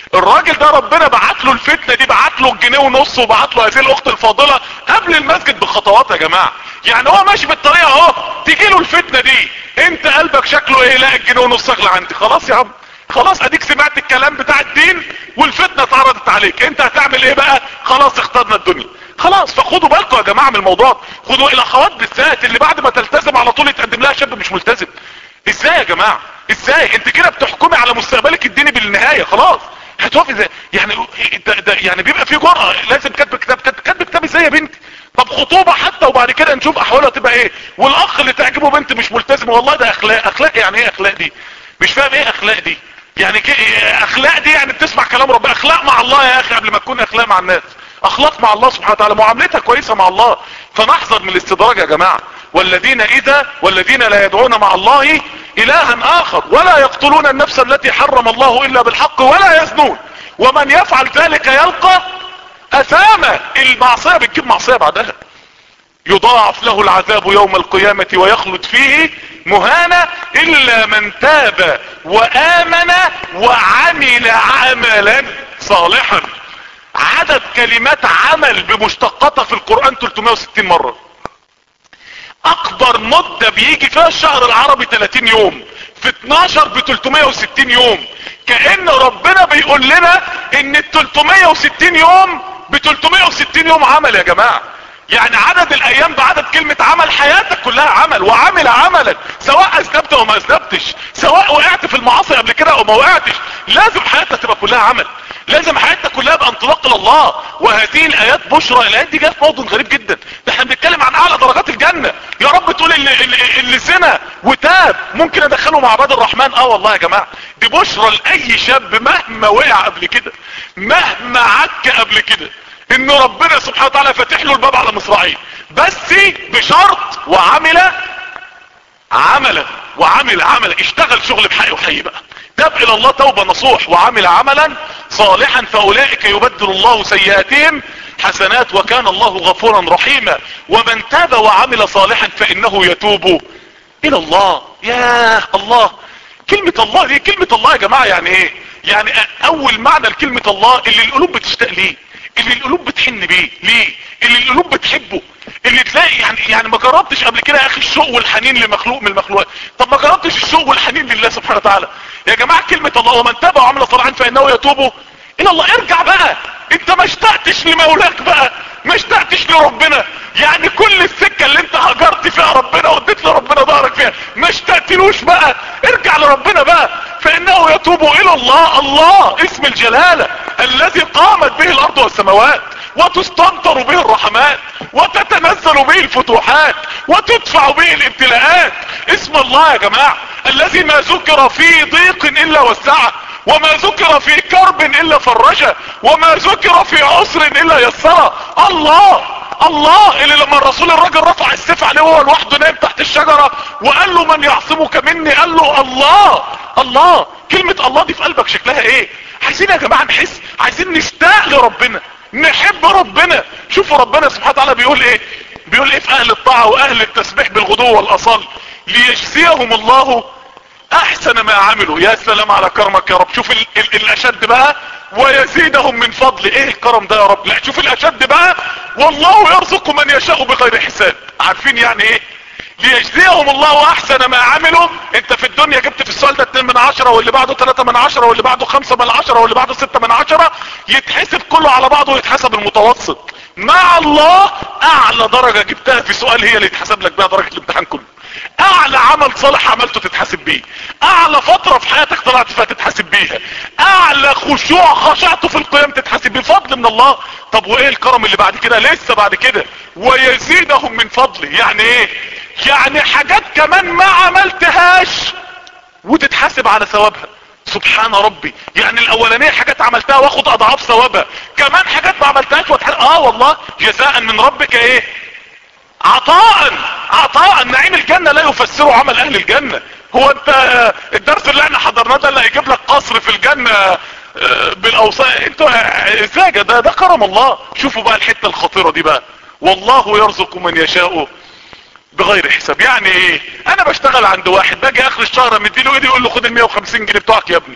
الراجل ده ربنا بعت له الفتنة دي، بعت له الجنيه ونص وبعت له هذه الاخت الفاضلة قبل المسجد بخطوات يا جماعة. يعني هو ماشي بالطريقة اهو، تيجي له الفتنة دي، انت قلبك شكله ايه؟ لا الجنيه ونص اغلى عندي. خلاص يا عم، خلاص اديك سمعت الكلام بتاع الدين والفتنة اتعرضت عليك، انت هتعمل ايه بقى؟ خلاص اخترنا الدنيا خلاص. فخدوا بالكم يا جماعة من الموضوع، خدوا الاخوات بالذات اللي بعد ما تلتزم على طول يتقدم لها شاب مش ملتزم. ازاي يا جماعة؟ ازاي انت كده بتحكمي على مستقبلك الديني بالنهاية؟ خلاص هتوقفي ازاي؟ يعني ده, ده يعني بيبقى في جرأة، لازم كاتب كتاب. كاتب كتاب ازاي يا بنتي؟ طب خطوبة حتى وبعد كده نشوف احوالها تبقى ايه. والاخ اللي تعجبه بنت مش ملتزمه، والله ده اخلاق. اخلاق يعني ايه اخلاق دي؟ مش فاهم ايه اخلاق دي. يعني اخلاق دي يعني بتسمع كلام ربنا. اخلاق مع الله يا اخي قبل ما تكون اخلاق مع الناس، اخلاق مع الله سبحانه وتعالى، معاملتها كويسة مع الله. فنحذر من الاستدراج يا جماعة. والذين اذا والذين لا يدعون مع الله الها اخر ولا يقتلون النفس التي حرم الله الا بالحق ولا يزنون ومن يفعل ذلك يلقى اثاما. المعصية بتجيب معصية بعدها. يضاعف له العذاب يوم القيامة ويخلد فيه مهانا الا من تاب وامن وعمل عملا صالحا. عدد كلمات عمل بمشتقاتها في القرآن ثلاثمائة وستين مرة. اكبر مدة بيجي فيها الشهر العربي ثلاثين يوم، في اتناشر ب ثلاثمائة وستين يوم. كأن ربنا بيقول لنا ان ال ثلاثمائة وستين يوم ب ثلاثمائة وستين يوم عمل يا جماعة. يعني عدد الايام بعدد كلمة عمل. حياتك كلها عمل، وعمل عملا سواء اذنبت او ما اذنبتش، سواء وقعت في المعاصي قبل كده او ما وقعتش، لازم حياتك تبقى كلها عمل. لازم حياتك كلها بانطلاق الى الله. وهذه الايات بشرى. الايات دي جايه في موضوع غريب جدا، ده احنا بنتكلم عن اعلى درجات الجنة. يا رب تقول اللي, اللي, اللي سنة وتاب ممكن ادخله مع عباد الرحمن. اه والله يا جماعة دي بشرى لاي شاب مهما وقع قبل كده، مهما عك قبل كده، ان ربنا سبحانه وتعالى فاتح له الباب على مصراعيه، بس بشرط وعمل عملا وعمل عملا. اشتغل شغل بحق وحي بقى، تاب الى الله توبة نصوح وعمل عملا صالحا فاولئك يبدل الله سيئاتهم حسنات وكان الله غفورا رحيما. ومن تاب وعمل صالحا فانه يتوب الى الله. يا الله، كلمة الله دي كلمة الله يا جماعة يعني ايه؟ يعني اول معنى لكلمة الله اللي القلوب بتشتاق ليه، اللي القلوب بتحن بيه ليه، اللي القلوب بتحبه، اللي تلاقي يعني يعني ما جربتش قبل كده يا اخي الشوق والحنين لمخلوق من المخلوقات؟ طب ما جربتش الشوق والحنين لله سبحانه وتعالى يا جماعة؟ كلمة الله ومن تاب وعمل صالحا فانه يتوب الى الله. ارجع بقى، انت ما اشتقتش لمولاك بقى، ما اشتقتش لربنا. يعني كل السكة اللي انت هجرت فيها ربنا واديت لربنا ظهرك فيها ما اشتقتلوش بقى. ارجع لربنا بقى، فانه يتوب الى الله. الله اسم الجلالة الذي قامت به الارض والسماوات وتستمطر به الرحمات وتتنزل به الفتوحات وتدفع به الابتلاءات. اسم الله يا جماعة الذي ما ذكر في ضيق الا وسعه، وما ذكر في كرب الا فرجه، وما ذكر في عسر الا يسره. الله الله اللي لما الرسول الراجل رفع السيف عليه وهو لوحده نايم تحت الشجرة وقال له من يعصمك مني، قال له الله. الله كلمة الله دي في قلبك شكلها ايه؟ عايزين يا جماعة نحس، عايزين نشتاق لربنا، نحب ربنا. شوفوا ربنا سبحانه وتعالى بيقول ايه، بيقول ايه في اهل الطاعة واهل التسبيح بالغدو والاصال؟ ليجزيهم الله احسن ما عملوا. يا سلام على كرمك يا رب. شوف ال ال الاشد بقى ويزيدهم من فضل. ايه الكرم ده يا رب؟ لا شوف الاشد بقى، والله يرزق من يشاء بغير حساب. عارفين يعني ايه ليجزيهم الله احسن ما عملوا؟ انت في الدنيا جبت في السؤال ده اتنين من عشرة واللي بعده تلاتة من عشرة واللي بعده خمسة من عشرة واللي بعده ستة من عشرة، يتحسب كله على بعضه ويتحسب المتوسط. مع الله اعلى درجة جبتها في سؤال هي اللي يتحسب لك بها درجة الامتحان كله. اعلى عمل صالح عملته تتحسب بيه، اعلى فترة في حياتك طلعت فيها تتحسب بيها، اعلى خشوع خشعته في القيام تتحسب بفضل من الله. طب وايه الكرم اللي بعد كده؟ لسه بعد كده ويزيدهم من فضله. يعني ايه؟ يعني حاجات كمان ما عملتهاش وتتحسب على ثوابها. سبحان ربي. يعني الاولانية حاجات عملتها واخد اضعاف ثوابها، كمان حاجات ما عملتهاش وتحسب. اه والله جزاء من ربك ايه؟ عطاء. عطاء. نعيم الجنة لا يفسره عمل اهل الجنة. هو انت الدرس اللي احنا حضرناه ده اللي هيجيب لك قصر في الجنة بالاوصاف؟ انتوا ازاي ده ده كرم الله. شوفوا بقى الحتة الخطيرة دي بقى، والله يرزق من يشاء بغير حساب. يعني ايه؟ انا بشتغل عند واحد باجي اخر الشهر مديله ايدي يقول له خد ال مية وخمسين جنيه بتوعك يا ابني.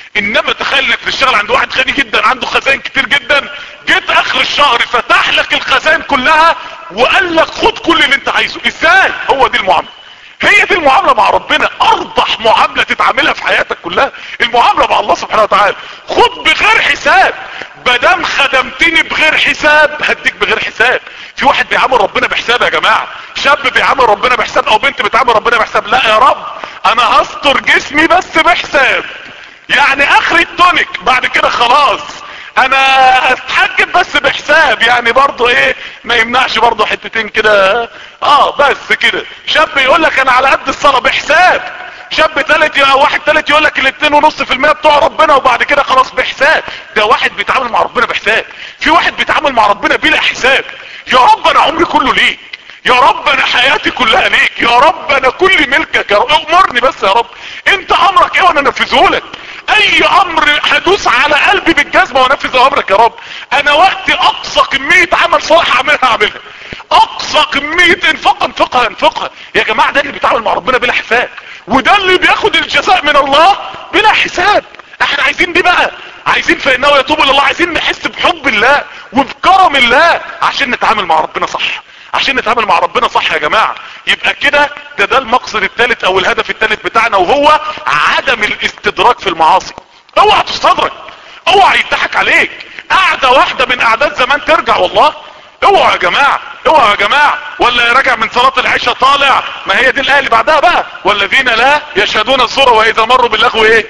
انما تخيل انك تشتغل عند واحد غني جدا عنده خزائن كتير جدا، جيت اخر الشهر فتح لك الخزائن كلها وقال لك خد كل اللي انت عايزه. ازاي؟ هو دي المعامله، هي دي المعامله مع ربنا، اربح معامله تتعاملها في حياتك كلها المعامله مع الله سبحانه وتعالى. خد بغير حساب، مادام خدمتني بغير حساب هديك بغير حساب. في واحد بيعامل ربنا بحساب يا جماعه، شاب بيعامل ربنا بحساب او بنت بتعامل ربنا بحساب. لا يا رب انا هستر جسمي بس بحساب، يعني اخر التونيك بعد كده خلاص انا هتحكم بس بحساب، يعني برضو ايه ما يمنعش برضو حتتين كده اه بس كده. شاب يقول لك انا على قد الصلاة بحساب، شاب تالت او واحد تالت يقول لك الاتنين ونص في المية بتوع ربنا وبعد كده خلاص بحساب. ده واحد بيتعامل مع ربنا بحساب. في واحد بيتعامل مع ربنا بلا حساب، يا رب انا عمري كله ليك، يا رب انا حياتي كلها ليك، يا رب انا كل ملكك، يا رب امرني بس يا رب، انت امرك ايه وانا انفذه لك، اي امر هدوس على قلبي بالجزمة وانفذ امرك يا رب. انا وقتي اقصى كمية عمل صالح اعملها اعملها، اقصى كمية انفاق انفقها انفقها. يا جماعة ده اللي بيتعامل مع ربنا بلا حساب، وده اللي بياخد الجزاء من الله بلا حساب. احنا عايزين دي بقى، عايزين فانه يتوب الى الله، عايزين نحس بحب الله وبكرم الله عشان نتعامل مع ربنا صح، عشان نتعامل مع ربنا صح يا جماعة. يبقى كده ده ده المقصد الثالث او الهدف الثالث بتاعنا، وهو عدم الاستدراك في المعاصي. اوعى تستدرك، اوعى يضحك عليك، قعدة واحدة من قعدات زمان ترجع والله. اوعى يا جماعة، اوعى يا جماعة. ولا راجع من صلاة العشاء طالع، ما هي دي الآية اللي بعدها بقى، والذين لا يشهدون الزور واذا مروا باللغو ايه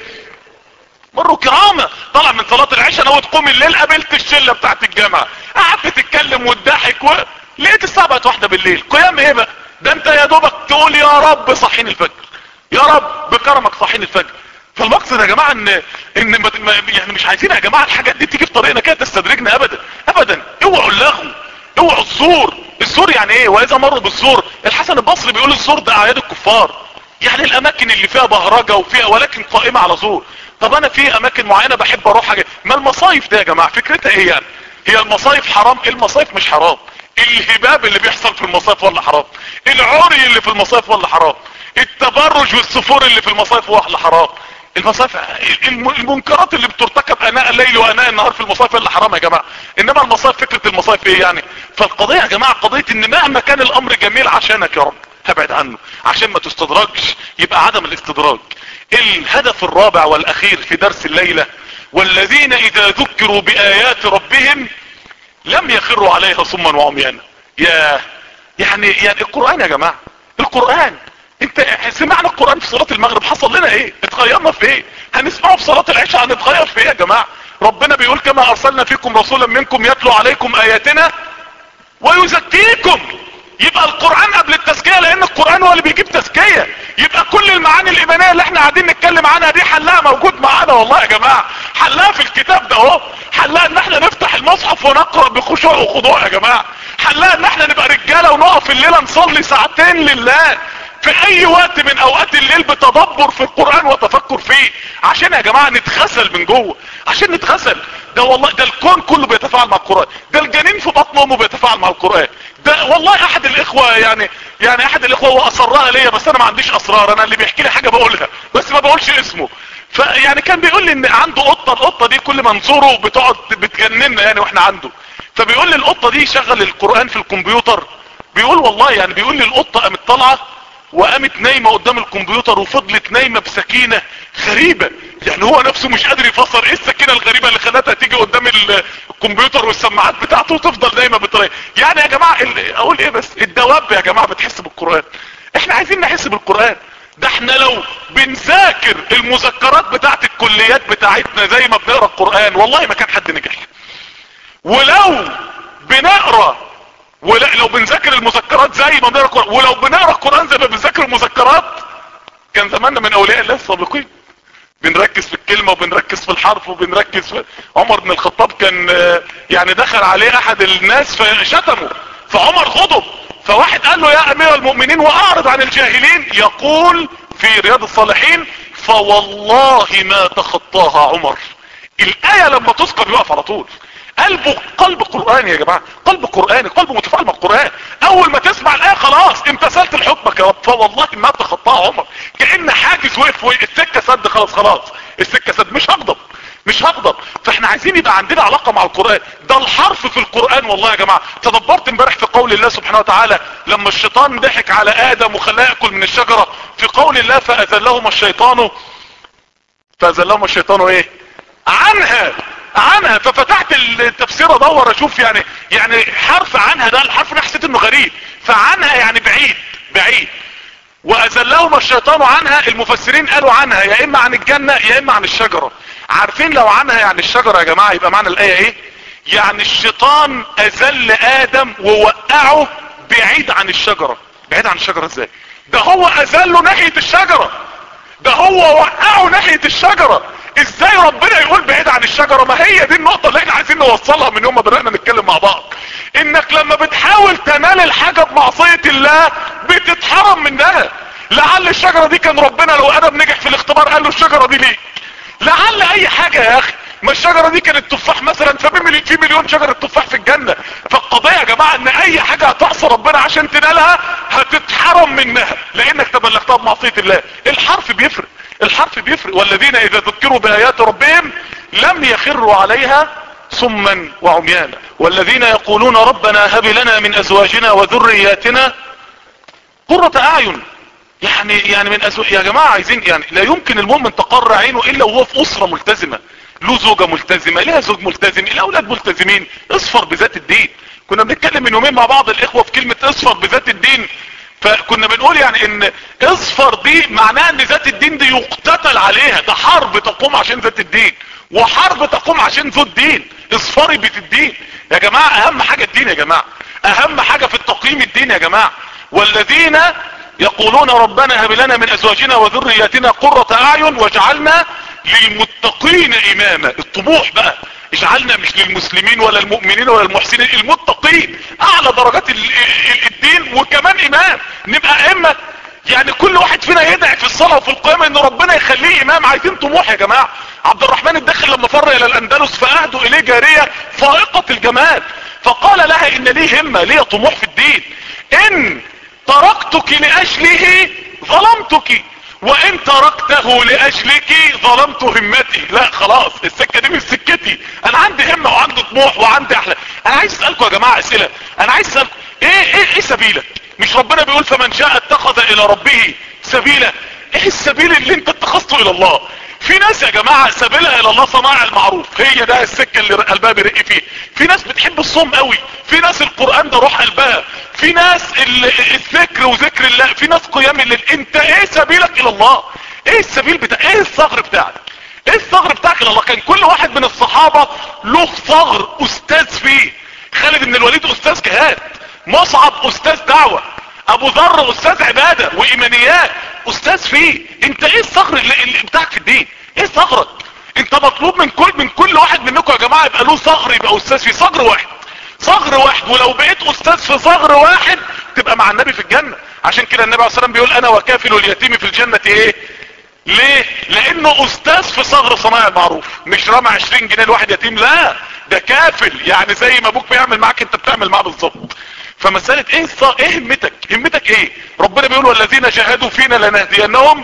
مروا كرامة. طلع من صلاة العشاء ناوي تقوم الليل، قابلت الشلة بتاعت الجامعة، قعدت تتكلم وتضحك و... لقيت الساعة بقت واحدة بالليل. قيام ايه بقى؟ ده انت يا دوبك تقول يا رب صحيني الفجر، يا رب بكرمك صحيني الفجر. فالمقصد يا جماعة ان ان ما يعني مش عايزين يا جماعة الحاجات دي تيجي في طريقنا كده تستدرجنا ابدا ابدا. اوعوا اللغو، اوعوا الزور. الزور يعني ايه؟ واذا مروا بالزور، الحسن البصري بيقول الزور ده اعياد الكفار، يعني الاماكن اللي فيها بهرجة وفيها ولكن قائمة على زور. طب انا في اماكن معينة بحب اروح حاجة. ما المصايف ده يا جماعة فكرتها ايه يعني؟ هي المصايف حرام؟ المصايف مش حرام، الهباب اللي بيحصل في المصايف ولا حرام، العري اللي في المصايف ولا حرام، التبرج والسفور اللي في المصايف ولا حرام. المصايف المنكرات اللي بترتكب اناء الليل واناء النهار في المصايف ولا حرام يا جماعة. انما المصايف فكرة المصايف ايه يعني؟ فالقضية يا جماعة قضية ان مهما كان الامر جميل عشانك يا رب هبعد عنه عشان ما تستدرجش. يبقى عدم الاستدراج. الهدف الرابع والاخير في درس الليلة، والذين اذا ذكروا بايات ربهم لم يخروا عليها صما وعميانا. يا يعني يعني القرآن يا جماعة، القرآن انت سمعنا القرآن في صلاة المغرب حصل لنا ايه؟ اتغيرنا في ايه؟ هنسمعه في صلاة العشاء هنتغير في ايه يا جماعة؟ ربنا بيقول كما ارسلنا فيكم رسولا منكم يتلو عليكم اياتنا ويزكيكم. يبقى القرآن قبل التزكية، لان القرآن هو اللي بيجيب تزكية. يبقى كل المعاني الايمانية اللي احنا قاعدين نتكلم عنها دي حلها موجود معانا والله يا جماعة، حلها في الكتاب ده اهو. حلها ان احنا نفتح المصحف ونقرأ بخشوع وخضوع يا جماعة، حلها ان احنا نبقى رجالة ونقف الليلة نصلي ساعتين لله في اي وقت من اوقات الليل بتدبر في القرآن وتفكر فيه، عشان يا جماعة نتغسل من جوه، عشان نتغسل. ده والله ده الكون كله بيتفاعل مع القرآن، ده الجنين في بطن امه بيتفاعل مع القرآن. ده والله احد الاخوة يعني يعني احد الاخوة هو اصرها ليا، بس انا ما عنديش اسرار، انا اللي بيحكي لي حاجة بقولها بس ما بقولش اسمه. فيعني كان بيقول لي ان عنده قطة، القطة دي كل ما نزوره بتقعد بتجننا يعني واحنا عنده. فبيقول لي القطة دي شغل القرآن في الكمبيوتر، بيقول والله يعني بيقول لي القطة قامت طالعة وقامت نايمة قدام الكمبيوتر وفضلت نايمة بسكينة غريبة. يعني هو نفسه مش قادر يفسر ايه السكينة الغريبة اللي خلتها تيجي قدام الكمبيوتر والسماعات بتاعته وتفضل نايمة بطريقة. يعني يا جماعة اقول ايه بس، الدواب يا جماعة بتحس بالقرآن، احنا عايزين نحس بالقرآن. ده احنا لو بنذاكر المذكرات بتاعت الكليات بتاعتنا زي ما بنقرأ القرآن والله ما كان حد نجح. ولو بنقرأ ولا لو بنذاكر المذكرات زي ما بنقرأ القرآن، ولو بنقرأ القرآن زي ما بنذاكر المذكرات كان زماننا من اولياء الله السابقين. بنركز في الكلمة وبنركز في الحرف وبنركز في عمر بن الخطاب. كان يعني دخل عليه احد الناس فشتمه، فعمر غضب، فواحد قال له يا امير المؤمنين واعرض عن الجاهلين، يقول في رياض الصالحين فوالله ما تخطاها عمر. الاية لما تذكر يقف على طول. قلبه قلب قرآني يا جماعة، قلب قرآني، قلب متفاعل مع القرآن. اول ما تسمع الايه خلاص امتثلت لحكمك يا رب، فوالله ما تخطاها عمر. كأن حاجز وقف والسكة سد، خلاص خلاص السكة سد، مش هغضب مش هغضب. فاحنا عايزين يبقى عندنا علاقة مع القرآن. ده الحرف في القرآن والله يا جماعة. تدبرت امبارح في قول الله سبحانه وتعالى لما الشيطان ضحك على ادم وخلاه ياكل من الشجرة، في قول الله فأذلهما الشيطان فأذلهما الشيطان ايه عنها عنها. ففتحت التفسير ادور اشوف يعني يعني حرف عنها ده الحرف انا حسيت انه غريب، فعنها يعني بعيد بعيد، وأذلهما الشيطان عنها المفسرين قالوا عنها يا اما عن الجنة يا اما عن الشجرة. عارفين لو عنها يعني الشجرة يا جماعة يبقى معنى الآية ايه؟ يعني الشيطان اذل ادم ووقعه بعيد عن الشجرة. بعيد عن الشجرة ازاي؟ ده هو اذله ناحية الشجرة، ده هو وقعه ناحية الشجرة. ازاي ربنا يقول بعيد عن الشجرة؟ ما هي دي النقطة اللي احنا عايزين نوصلها من يوم ما بدأنا نتكلم مع بعض. انك لما بتحاول تنال الحاجة بمعصية الله بتتحرم منها. لعل الشجرة دي كان ربنا لو ادم نجح في الاختبار قال له الشجرة دي ليك، لعل اي حاجة يا اخي. ما الشجرة دي كانت تفاح مثلا، ففي في مليون شجرة تفاح في الجنة. فالقضية يا جماعة ان اي حاجة هتعصى ربنا عشان تنالها هتتحرم منها لانك تبلغتها بمعصية الله. الحرف بيفرق، الحرف بيفرق. والذين اذا ذكروا بايات ربهم لم يخروا عليها صما وعميانا والذين يقولون ربنا هب لنا من ازواجنا وذرياتنا قرة اعين. يعني يعني من أزواج يا جماعة عايزين يعني لا يمكن المؤمن تقر عينه الا وهو في اسرة ملتزمة، له زوجة ملتزمة، لها زوج ملتزم، الاولاد ملتزمين. اصفر بذات الدين. كنا بنتكلم من يومين مع بعض الاخوة في كلمة اصفر بذات الدين، فكنا بنقول يعني ان اصفر دي معناها ان ذات الدين دي يقتتل عليها. ده حرب تقوم عشان ذات الدين وحرب تقوم عشان ذو الدين. اصفري بذات الدين يا جماعة. اهم حاجة الدين يا جماعة، اهم حاجة في التقييم الدين يا جماعة. والذين يقولون ربنا هب لنا من ازواجنا وذرياتنا قرة اعين واجعلنا للمتقين اماما. الطموح بقى اجعلنا مش للمسلمين ولا المؤمنين ولا المحسنين، المتقين اعلى درجات الدين وكمان امام. نبقى ائمة يعني كل واحد فينا يدعي في الصلاة وفي القيامة ان ربنا يخليه امام. عايزين طموح يا جماعة. عبد الرحمن الداخل لما فر الى الاندلس فاهدوا اليه جارية فائقة الجمال فقال لها ان لي همة لي طموح في الدين، ان تركتك لاجله ظلمتك وان تركته لاجلك ظلمت همتي. لا خلاص السكة دي مش سكتي، انا عندي همة وعندي طموح وعندي احلام. انا عايز اسألكم يا جماعة اسئلة. انا عايز اسألكم ايه ايه ايه سبيلك؟ مش ربنا بيقول فمن شاء اتخذ الى ربه سبيلا؟ ايه السبيل اللي انت اتخذته الى الله؟ في ناس يا جماعة سبيلها الى الله صناعة المعروف، هي ده السكة اللي قلبها بيرق فيه. في ناس بتحب الصوم قوي، في ناس القرآن ده روح قلبها، في ناس الذكر وذكر الله، في ناس قيام الليل. انت ايه سبيلك الى الله؟ ايه السبيل بتاع ايه الثغر بتاعك؟ ايه الثغر بتاعك الى الله؟ كان كل واحد من الصحابة له ثغر استاذ فيه. خالد بن الوليد استاذ جهاد، مصعب استاذ دعوة، ابو ذر استاذ عبادة وايمانيات استاذ فيه. انت ايه الثغر اللي, اللي بتاعك في الدين؟ ايه ثغرك؟ انت مطلوب من كل من كل واحد منكم يا جماعة يبقى له ثغر، يبقى استاذ فيه. ثغر واحد، ثغر واحد. ولو بقيت استاذ في ثغر واحد تبقى مع النبي في الجنة. عشان كده النبي عليه الصلاة والسلام بيقول انا وكافل اليتيم في الجنة ايه؟ ليه؟ لانه استاذ في ثغر صناعة المعروف. مش رمى عشرين جنيه لواحد يتيم، لا ده كافل، يعني زي ما ابوك بيعمل معاك انت بتعمل معاه بالظبط. فمسألة ايه الص... ايه همتك؟ همتك ايه؟ ربنا بيقول والذين جاهدوا فينا لنهدينهم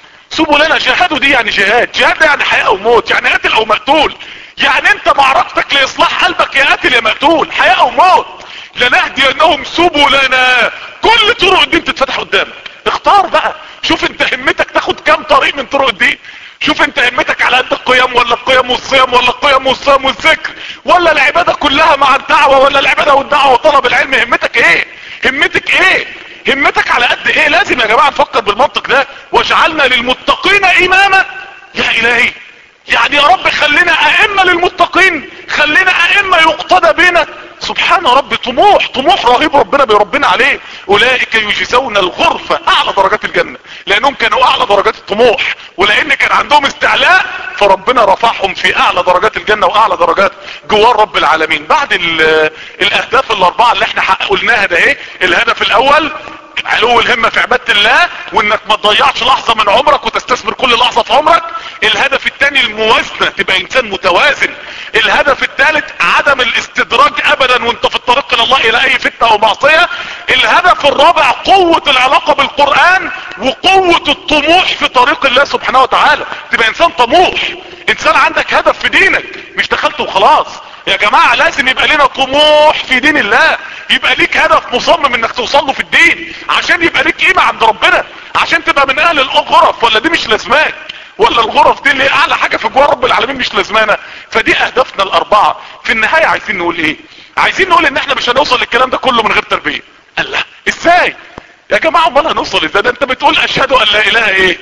سبلنا. جاهدوا دي يعني جهاد، جهاد يعني حياة او موت، يعني قاتل او مقتول. يعني انت معركتك لاصلاح قلبك يا قاتل يا مقتول، حياة او موت. لنهدينهم سبلنا، كل طرق الدين تتفتح قدامك. اختار بقى، شوف انت همتك تاخد كام طريق من طرق الدين. شوف انت همتك على قد القيام ولا القيام والصيام ولا القيام والصيام والذكر ولا العبادة كلها مع الدعوة ولا العبادة والدعوة وطلب العلم. همتك ايه؟ همتك ايه؟ همتك على قد ايه؟ لازم يا جماعة نفكر بالمنطق ده. واجعلنا للمتقين اماما. يا الهي يعني يا رب خلينا ائمة للمتقين، خلينا ائمة يقتدى بينا. سبحان رب، طموح طموح رهيب ربنا بيربنا عليه. اولئك يجزون الغرفة، اعلى درجات الجنة، لانهم كانوا اعلى درجات الطموح، ولان كان عندهم استعلاء فربنا رفعهم في اعلى درجات الجنة واعلى درجات جوار رب العالمين. بعد الاهداف الاربعة اللي احنا قلناها ده ايه؟ الهدف الاول علو الهمة في عبادة الله، وانك ما تضيعش لحظة من عمرك وتستثمر كل لحظة في عمرك. الهدف الثاني الموازنة، تبقى انسان متوازن. الهدف الثالث عدم الاستدراج ابدا وانت في الطريق الى الله الى اي فتنة او معصية. الهدف الرابع قوة العلاقة بالقرآن وقوة الطموح في طريق الله سبحانه وتعالى، تبقى انسان طموح، انسان عندك هدف في دينك، مش دخلت وخلاص. يا جماعة لازم يبقى لنا طموح في دين الله، يبقى ليك هدف مصمم انك توصل له في الدين عشان يبقى ليك قيمة عند ربنا، عشان تبقى من اهل الغرف. ولا دي مش لازماك؟ ولا الغرف دي اللي اعلى حاجة في جوار رب العالمين مش لازمانا؟ فدي اهدافنا الاربعة. في النهاية عايزين نقول ايه؟ عايزين نقول ان احنا مش هنوصل للكلام ده كله من غير تربية. الله، ازاي يا جماعة؟ امال هنوصل ازاي؟ ده انت بتقول اشهد ان لا اله ايه؟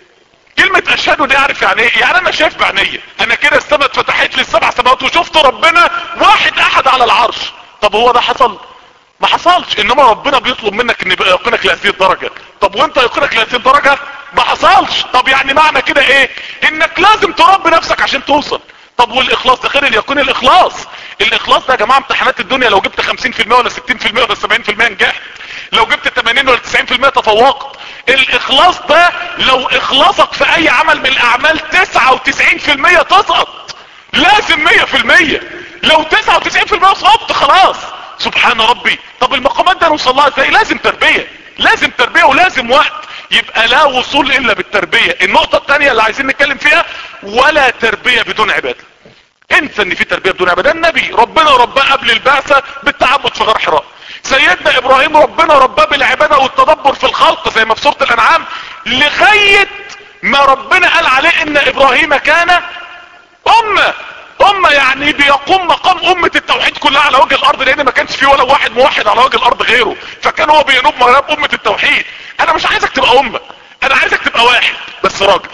كلمة اشهد دي عارف يعني ايه؟ يعني انا شايف بعينيا، انا كده السماء اتفتحت لي السبع سماوات وشفت ربنا واحد احد على العرش. طب هو ده حصل؟ ما حصلش. انما ربنا بيطلب منك ان يبقى يقينك لهذه الدرجة. طب وانت يقينك لهذه الدرجة؟ ما حصلش. طب يعني معنى كده ايه؟ انك لازم تربي نفسك عشان توصل. طب والاخلاص ده غير اليقين. الاخلاص الاخلاص ده يا جماعة امتحانات الدنيا، لو جبت خمسين في المية ولا ستين في المية ولا سبعين في المية نجحت، لو جبت ثمانين ولا تسعين في المية تفوقت. الاخلاص ده لو اخلاصك في اي عمل من الاعمال تسعة وتسعين في المية تسقط، لازم مية في المية. لو تسعة وتسعين في المية سقطت خلاص. سبحان ربي. طب المقامات ده نوصل لها ازاي؟ لازم تربية، لازم تربية ولازم وقت. يبقى لا وصول الا بالتربية. النقطة الثانية اللي عايزين نتكلم فيها، ولا تربية بدون عبادة. انسى ان في تربية بدون عبادة. النبي ربنا رباه قبل البعثة بالتعبد في غار حراء. سيدنا ابراهيم ربنا رباه بالعبادة والتدبر في الخلق زي ما في سورة الانعام، لغاية ما ربنا قال عليه ان ابراهيم كان امة. امة يعني بيقوم مقام امة التوحيد كلها على وجه الارض، لان ما كانش فيه ولا واحد موحد على وجه الارض غيره، فكان هو بينوب مقام امة التوحيد. انا مش عايزك تبقى امة، انا عايزك تبقى واحد بس، راجل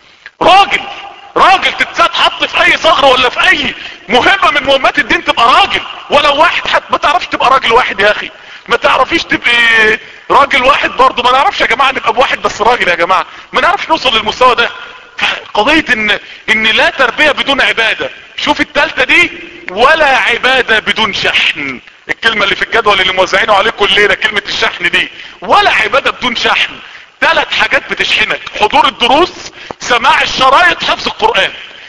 راجل راجل تتحط في اي ثغر ولا في اي مهمة من مهمات الدين، تبقى راجل ولو واحد. حتى ما تعرفش تبقى راجل واحد يا اخي، ما تعرفيش تبقى راجل واحد برضه. ما نعرفش يا جماعة نبقى بواحد بس راجل يا جماعة، ما نعرفش نوصل للمستوى ده. قضية ان ان لا تربية بدون عبادة. شوف التالتة دي، ولا عبادة بدون شحن. الكلمة اللي في الجدول اللي موزعينه عليكم الليلة كلمة الشحن دي، ولا عبادة بدون شحن. ثلاث حاجات بتشحنك: حضور الدروس، سماع الشرايط، حفظ القرآن.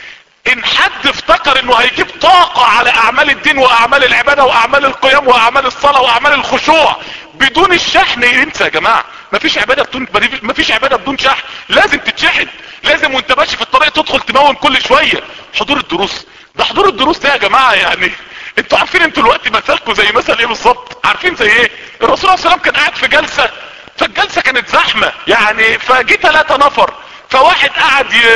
ان حد افتكر انه هيجيب طاقة على اعمال الدين واعمال العبادة واعمال القيام واعمال الصلاة واعمال الخشوع بدون الشحن، ينسى يا جماعة. مفيش عبادة بدون مفيش عبادة بدون شحن. لازم تتشحن، لازم وانت ماشي في الطريق تدخل تمون كل شوية. حضور الدروس ده، حضور الدروس ده يا جماعة يعني انتوا عارفين انتوا الوقت مثلكم زي مثل ايه بالظبط؟ عارفين زي ايه؟ الرسول عليه السلام كان قاعد في جلسة، فالجلسة كانت زحمة يعني، فجي ثلاثة نفر، فواحد قاعد ي...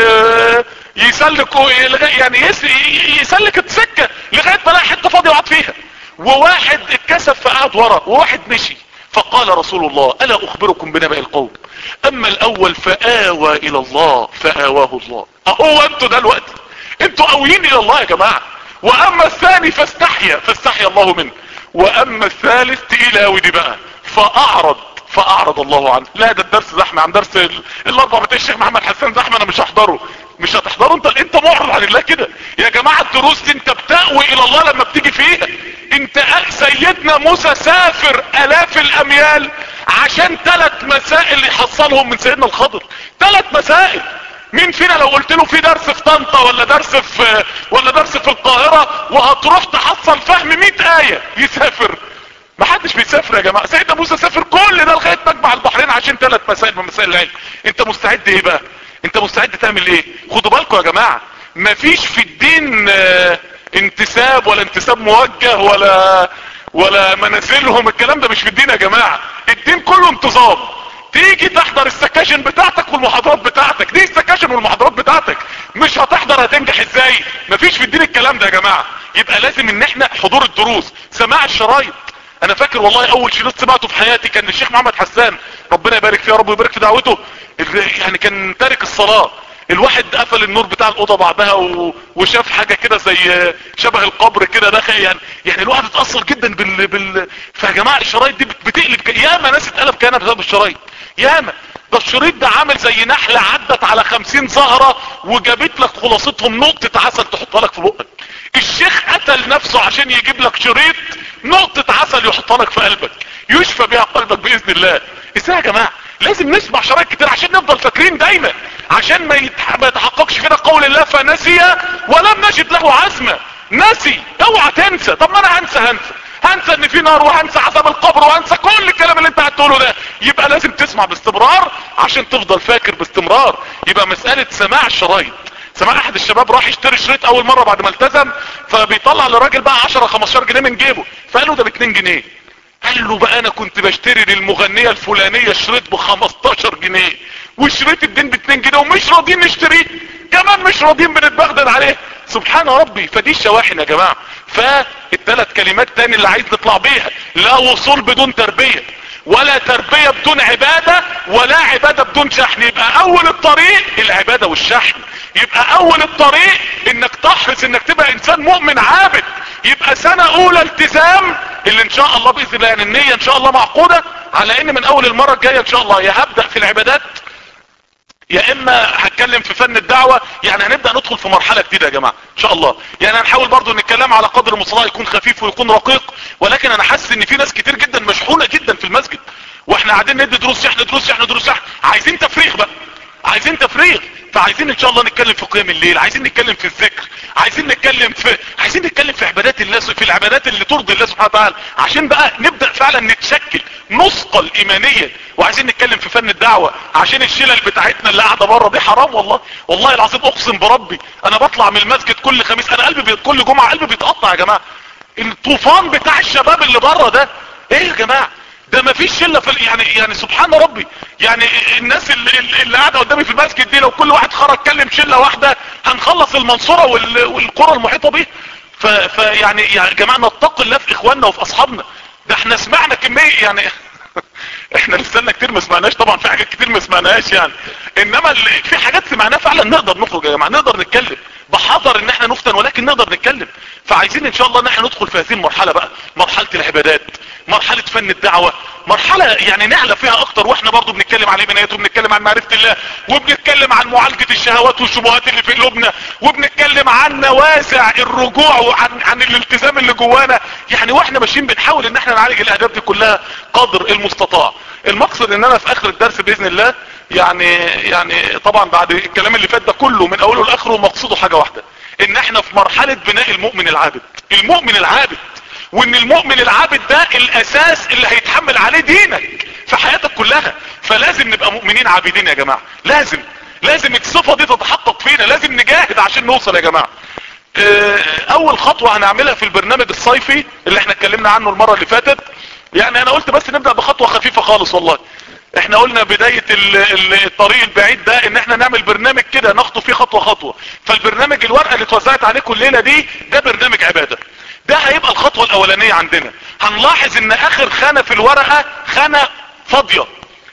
يسلك يعني يس... يسلك السكة لغاية ما لقى حتة فاضية وقعد فيها، وواحد اتكسف فقعد ورا، وواحد مشي. فقال رسول الله: الا اخبركم بنبأ القوم؟ اما الاول فآوى الى الله فآواه الله. اهو انتوا ده الوقت، انتوا قويين الى الله يا جماعة. واما الثاني فاستحيا فاستحيا الله منه. واما الثالث تقيل قوي دي بقى، فاعرض فاعرض الله عنه. لا ده الدرس زحمة، عن درس الاربع بتاع الشيخ محمد حسان زحمة، انا مش هحضره. مش هتحضره انت؟ انت معرض عن الله كده يا جماعة. الدروس دي انت بتأوي الى الله لما بتيجي فيها. انت سيدنا موسى سافر الاف الاميال عشان ثلاث مسائل يحصلهم من سيدنا الخضر. ثلاث مسائل. مين فينا لو قلت له في درس في طنطا ولا درس في ولا درس في القاهرة وهتروح تحصل فهم مئة آية يسافر؟ ما حدش بيسافر يا جماعة. سيدنا موسى سافر كل ده لغاية مجمع البحرين عشان ثلاث مسائل من مسائل العلم. انت مستعد ايه بقى؟ انت مستعد تعمل ايه؟ خدوا بالكم يا جماعة، مفيش في الدين اه انتساب ولا انتساب موجه ولا ولا منازلهم. الكلام ده مش في الدين يا جماعة. الدين كله انتظام. تيجي تحضر السكاشن بتاعتك والمحاضرات بتاعتك، دي السكاشن والمحاضرات بتاعتك. مش هتحضر هتنجح ازاي؟ مفيش في الدين الكلام ده يا جماعة. يبقى لازم ان احنا حضور الدروس، سماع الشرايط. انا فاكر والله اول شريط سمعته في حياتي كان الشيخ محمد حسان، ربنا يبارك فيه يا رب ويبارك في دعوته. يعني كان تارك الصلاة. الواحد قفل النور بتاع الاوضه بعدها و... وشاف حاجه كده زي شبه القبر كده داخل يعني. يعني الواحد اتاثر جدا بال بال فيا جماعه الشرايط دي بتقلب. ياما ناس اتقلب كانها بسبب الشرايط، ياما. ده الشريط ده عامل زي نحله عدت على خمسين زهره وجابت لك خلاصتهم نقطه عسل تحطها لك في بقك. الشيخ قتل نفسه عشان يجيب لك شريط نقطه عسل يحطها لك في قلبك، يشفى بيها قلبك باذن الله. ازاي يا جماعة؟ لازم نسمع شرايط كتير عشان نفضل فاكرين دايما، عشان ما, يتح... ما يتحققش فينا قول الله فنسي ولم نجد له عزمة. نسي، اوعى تنسى. طب ما انا هنسى هنسى هنسى ان في نار، وهنسى عذاب القبر، وهنسى كل الكلام اللي انت هتقوله ده. يبقى لازم تسمع باستمرار عشان تفضل فاكر باستمرار. يبقى مسألة سماع الشرايط. سمع احد الشباب راح يشتري شريط اول مرة بعد ما التزم، فبيطلع للراجل بقى عشرة خمستاشر جنيه من جيبه، فقال له ده ب اتنين جنيه. قال له بقى انا كنت بشتري للمغنية الفلانية شريط ب خمستاشر جنيه، وشريط الدين ب اتنين جنيه، ومش راضيين نشتريه، كمان مش راضيين بنتبغدل عليه. سبحان ربي. فدي الشواحن يا جماعة. فالثلاث كلمات تاني اللي عايز نطلع بيها: لا وصول بدون تربية، ولا تربية بدون عبادة، ولا عبادة بدون شحن. يبقى اول الطريق العبادة والشحن. يبقى اول الطريق انك تحرص انك تبقى انسان مؤمن عابد. يبقى سنة اولى التزام، اللي ان شاء الله باذن الله يعني النية ان شاء الله معقودة على ان من اول المرة الجاية ان شاء الله يا هبدأ في العبادات، يا اما هتكلم في فن الدعوة. يعني هنبدأ ندخل في مرحلة جديدة يا جماعة ان شاء الله. يعني هنحاول برضو ان الكلام على قدر المستطاع يكون خفيف ويكون رقيق، ولكن انا حاسس ان في ناس كتير جدا مشحونة جدا في المسجد، واحنا قاعدين ندي دروس شحن دروس شحن دروس شحن. عايزين تفريغ بقى، عايزين تفريغ. فعايزين ان شاء الله نتكلم في قيام الليل، عايزين نتكلم في الذكر، عايزين نتكلم في عايزين نتكلم في عبادات الله، في العبادات اللي ترضي الله سبحانه وتعالى، عشان بقى نبدأ فعلا نتشكل نثقل ايمانيا. وعايزين نتكلم في فن الدعوة، عشان الشلل بتاعتنا اللي قاعدة بره دي حرام. والله والله العظيم اقسم بربي انا بطلع من المسجد كل خميس انا قلبي بي... كل جمعة قلبي بيتقطع يا جماعة. الطوفان بتاع الشباب اللي بره ده ايه يا جماعة؟ ده ما فيش شله في يعني يعني سبحان ربي. يعني الناس اللي, اللي قاعده قدامي في المسجد دي لو كل واحد خرج كلم شله واحده هنخلص المنصوره وال... والقرى المحيطه بيه. ف... فيعني يا جماعه نتقي الله في اخواننا وفي اصحابنا. ده احنا سمعنا كميه يعني احنا لسنا كتير ما سمعناش طبعا، في حاجات كتير ما سمعناهاش يعني، انما اللي في حاجات سمعناها فعلا نقدر نخرج يا جماعه، نقدر نتكلم بحذر ان احنا نفتن، ولكن نقدر نتكلم. فعايزين ان شاء الله ان احنا ندخل في هذه المرحله بقى، مرحله العبادات، مرحله فن الدعوه، مرحله يعني نعلى فيها اكتر، واحنا برضو بنتكلم عن ايمانيات، وبنتكلم عن معرفه الله، وبنتكلم عن معالجه الشهوات والشبهات اللي في قلوبنا، وبنتكلم عن نوازع الرجوع وعن عن الالتزام اللي جوانا. يعني واحنا ماشيين بنحاول ان احنا نعالج الاهداف دي كلها قدر المستطاع. المقصد ان انا في اخر الدرس باذن الله يعني يعني طبعا بعد الكلام اللي فات ده كله من اوله لاخره مقصوده حاجه واحده، ان احنا في مرحله بناء المؤمن العابد. المؤمن العابد، وان المؤمن العابد ده الاساس اللي هيتحمل عليه دينك في حياتك كلها. فلازم نبقى مؤمنين عابدين يا جماعه، لازم لازم الصفه دي تتحقق فينا، لازم نجاهد عشان نوصل يا جماعه. اول خطوه هنعملها في البرنامج الصيفي اللي احنا اتكلمنا عنه المره اللي فاتت، يعني انا قلت بس نبدأ بخطوة خفيفة خالص. والله احنا قلنا بداية الطريق البعيد ده ان احنا نعمل برنامج كده نخطو فيه خطوة خطوة. فالبرنامج الورقة اللي اتوزعت عليكم الليلة دي ده برنامج عبادة، ده هيبقى الخطوة الاولانية عندنا. هنلاحظ ان اخر خانة في الورقة خانة فاضية،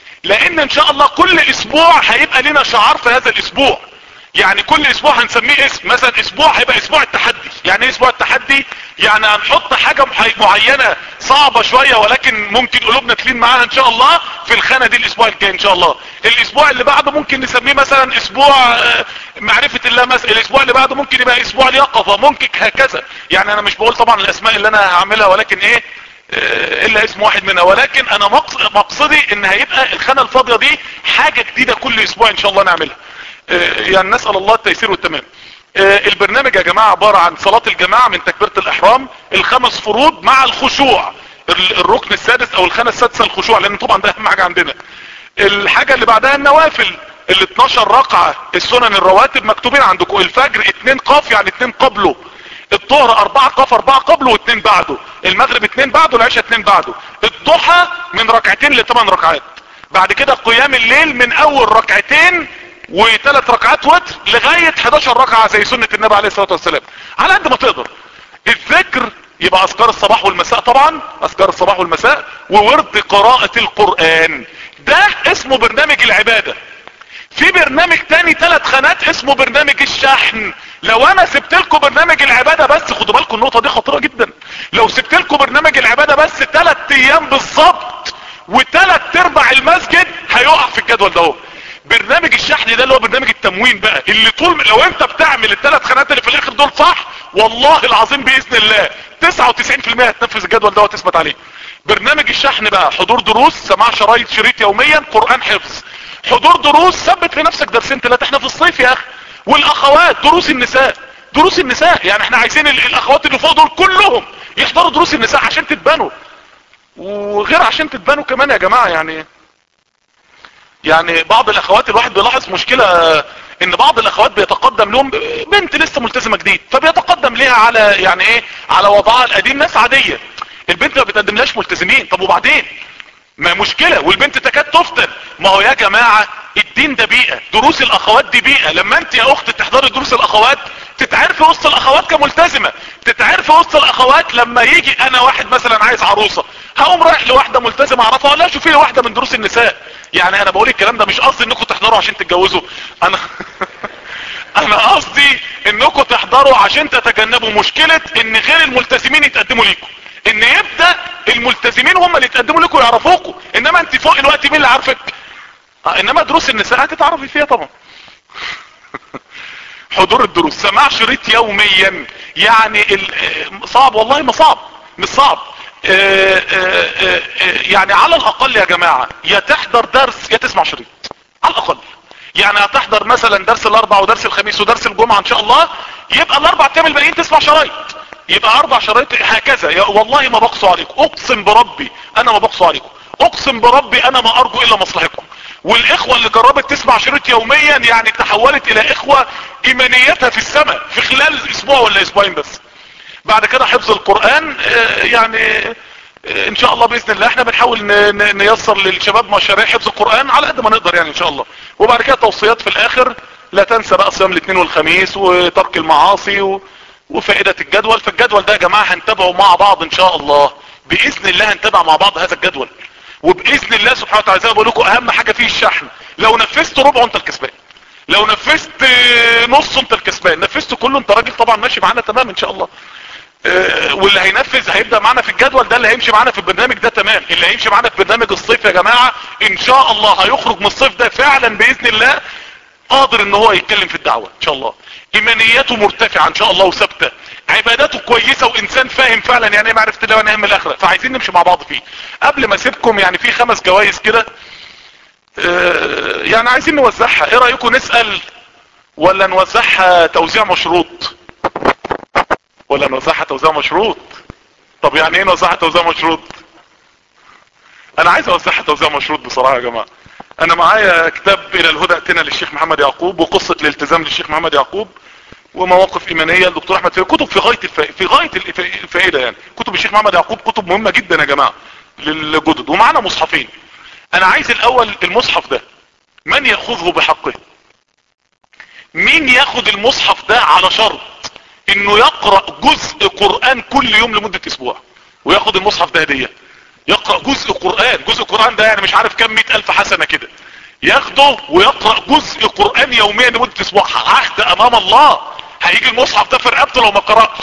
لان ان شاء الله كل اسبوع هيبقى لنا شعار في هذا الاسبوع. يعني كل اسبوع هنسميه اسم، مثلا اسبوع هيبقى اسبوع التحدي. يعني ايه اسبوع التحدي؟ يعني هنحط حاجة معينة صعبة شوية ولكن ممكن قلوبنا تلين معاها ان شاء الله في الخانة دي الاسبوع الجاي ان شاء الله. الاسبوع اللي بعده ممكن نسميه مثلا اسبوع معرفة الله مثلا، الاسبوع اللي بعده ممكن يبقى اسبوع اليقظة، ممكن هكذا. يعني انا مش بقول طبعا الاسماء اللي انا هعملها ولكن ايه الا اسم واحد منها، ولكن انا مقصدي ان هيبقى الخانة الفاضية دي حاجة جديدة كل اسبوع ان شاء الله نعملها. يعني نسأل الله التيسير والتمام. البرنامج يا جماعة عبارة عن صلاة الجماعة من تكبيرة الاحرام، الخمس فروض مع الخشوع، الركن السادس او الخانة السادسة الخشوع، لان طبعا ده اهم حاجة عندنا. الحاجة اللي بعدها النوافل، ال اتناشر ركعة السنن الرواتب مكتوبين عندكم. الفجر اتنين قاف يعني اتنين قبله، الظهر اربعة قاف اربعة قبله واتنين بعده، المغرب اتنين بعده، العشاء اتنين بعده، الضحى من ركعتين لثمان ركعات. بعد كده قيام الليل من اول ركعتين وثلاث ركعات وتر لغاية حداشر ركعة زي سنة النبي عليه الصلاة والسلام على قد ما تقدر. الذكر يبقى اذكار الصباح والمساء، طبعا اذكار الصباح والمساء، وورد قراءة القرآن. ده اسمه برنامج العبادة. في برنامج تاني ثلاث خانات اسمه برنامج الشحن. لو انا سبت لكم برنامج العبادة بس، خدوا بالكم النقطة دي خطيرة جدا، لو سبت لكم برنامج العبادة بس ثلاث ايام بالظبط وثلاث ارباع المسجد هيقع في الجدول ده. برنامج الشحن ده اللي هو برنامج التموين بقى، اللي طول لو انت بتعمل الثلاث خانات اللي في الاخر دول صح، والله العظيم باذن الله تسعة وتسعين في المية هتنفذ الجدول ده وتثبت عليه. برنامج الشحن بقى حضور دروس، سماع شرايط شريط يوميا، قرآن حفظ. حضور دروس ثبت لنفسك درسين ثلاثة، احنا في الصيف يا اخي. والاخوات دروس النساء، دروس النساء يعني احنا عايزين الاخوات اللي فوق دول كلهم يحضروا دروس النساء عشان تتبنوا، وغير عشان تتبنوا كمان يا جماعة. يعني يعني بعض الاخوات الواحد بيلاحظ مشكلة ان بعض الاخوات بيتقدم لهم بنت لسه ملتزمة جديد، فبيتقدم ليها على يعني ايه، على وضعها القديم، ناس عادية. البنت ما بتقدملهاش ملتزمين، طب وبعدين؟ ما مشكلة، والبنت تكاد تفتن. ما هو يا جماعة الدين ده بيئة، دروس الاخوات دي بيئة. لما انت يا اخت تحضري دروس الاخوات تتعرفي وسط الاخوات كملتزمة، تتعرفي وسط الاخوات. لما يجي انا واحد مثلا عايز عروسة، هقوم رايح لواحدة ملتزمة اعرفها، ولا شوفي لي واحدة من دروس النساء. يعني انا بقول الكلام ده مش قصدي انكم تحضروا عشان تتجوزوا، انا انا قصدي انكم تحضروا عشان تتجنبوا مشكلة ان غير الملتزمين يتقدموا ليكم، ان يبدأ الملتزمين هم اللي يتقدموا لكم ويعرفوكم. انما انت فوق الوقت مين اللي عارفك؟ آه انما دروس النساء هتتعرفي فيها طبعا. حضور الدروس، سماع شريط يوميا. يعني صعب والله، ما صعب، مش صعب. آآ آآ يعني على الاقل يا جماعة يا تحضر درس يا تسمع شريط على الاقل. يعني هتحضر مثلا درس الاربع ودرس الخميس ودرس الجمعة ان شاء الله، يبقى الاربع ايام الباقيين تسمع شرايط، يبقى اربع شرايط هكذا. والله ما بقصوا عليكم، اقسم بربي انا ما بقصوا عليكم، اقسم بربي انا ما ارجو الا مصلحتكم. والاخوة اللي جربت تسمع شريط يوميا يعني تحولت الى اخوة ايمانيتها في السماء في خلال اسبوع ولا اسبوعين بس. بعد كده حفظ القرآن، يعني ان شاء الله باذن الله احنا بنحاول نيسر للشباب مشاريع حفظ القرآن على قد ما نقدر يعني ان شاء الله. وبعد كده توصيات في الاخر، لا تنسى بقى صيام الاثنين والخميس وترك المعاصي و... وفائدة الجدول. فالجدول ده يا جماعة هنتابعه مع بعض ان شاء الله باذن الله، هنتابع مع بعض هذا الجدول. وباذن الله سبحانه وتعالى زي ما بقول لكم اهم حاجة فيه الشحن. لو نفذت ربعه انت الكسبان، لو نفذت نصه انت الكسبان، نفذت كله انت راجل طبعا ماشي معانا تمام ان شاء الله. اه واللي هينفذ هيبدأ معانا في الجدول ده، اللي هيمشي معانا في البرنامج ده تمام. اللي هيمشي معانا في برنامج الصيف يا جماعة ان شاء الله هيخرج من الصيف ده فعلا باذن الله قادر ان هو يتكلم في الدعوة ان شاء الله، ايمانياته مرتفعة ان شاء الله وثابتة، عباداته كويسة، وانسان فاهم فعلا يعني ايه معرفة الله وانا اهم الاخرة. فعايزين نمشي مع بعض فيه. قبل ما اسيبكم يعني في خمس جوائز كده اه يعني عايزين نوزعها، ايه رأيكم نسأل ولا نوزعها توزيع مشروط؟ ولا نوزعها توزيع مشروط؟ طب يعني ايه نوزعها توزيع مشروط؟ انا عايز اوزعها توزيع مشروط بصراحة يا جماعة. انا معايا كتاب الى الهدى ائتنا للشيخ محمد يعقوب، وقصة الالتزام للشيخ محمد يعقوب، ومواقف ايمانية للدكتور احمد فريد. كتب في غاية الف... في غاية الفائدة يعني. كتب الشيخ محمد يعقوب كتب مهمة جدا يا جماعة للجدد. ومعنا مصحفين. انا عايز الاول المصحف ده من يأخذه بحقه؟ مين ياخد المصحف ده على شرط انه يقرأ جزء قرآن كل يوم لمدة اسبوع، وياخد المصحف ده هدية؟ يقرأ جزء قرآن، جزء قرآن ده يعني مش عارف كم مئة الف حسنة كده، ياخده ويقرأ جزء قرآن يوميا لمدة اسبوع. عهد امام الله، هيجي المصحف ده في رقبته لو ما قرأش.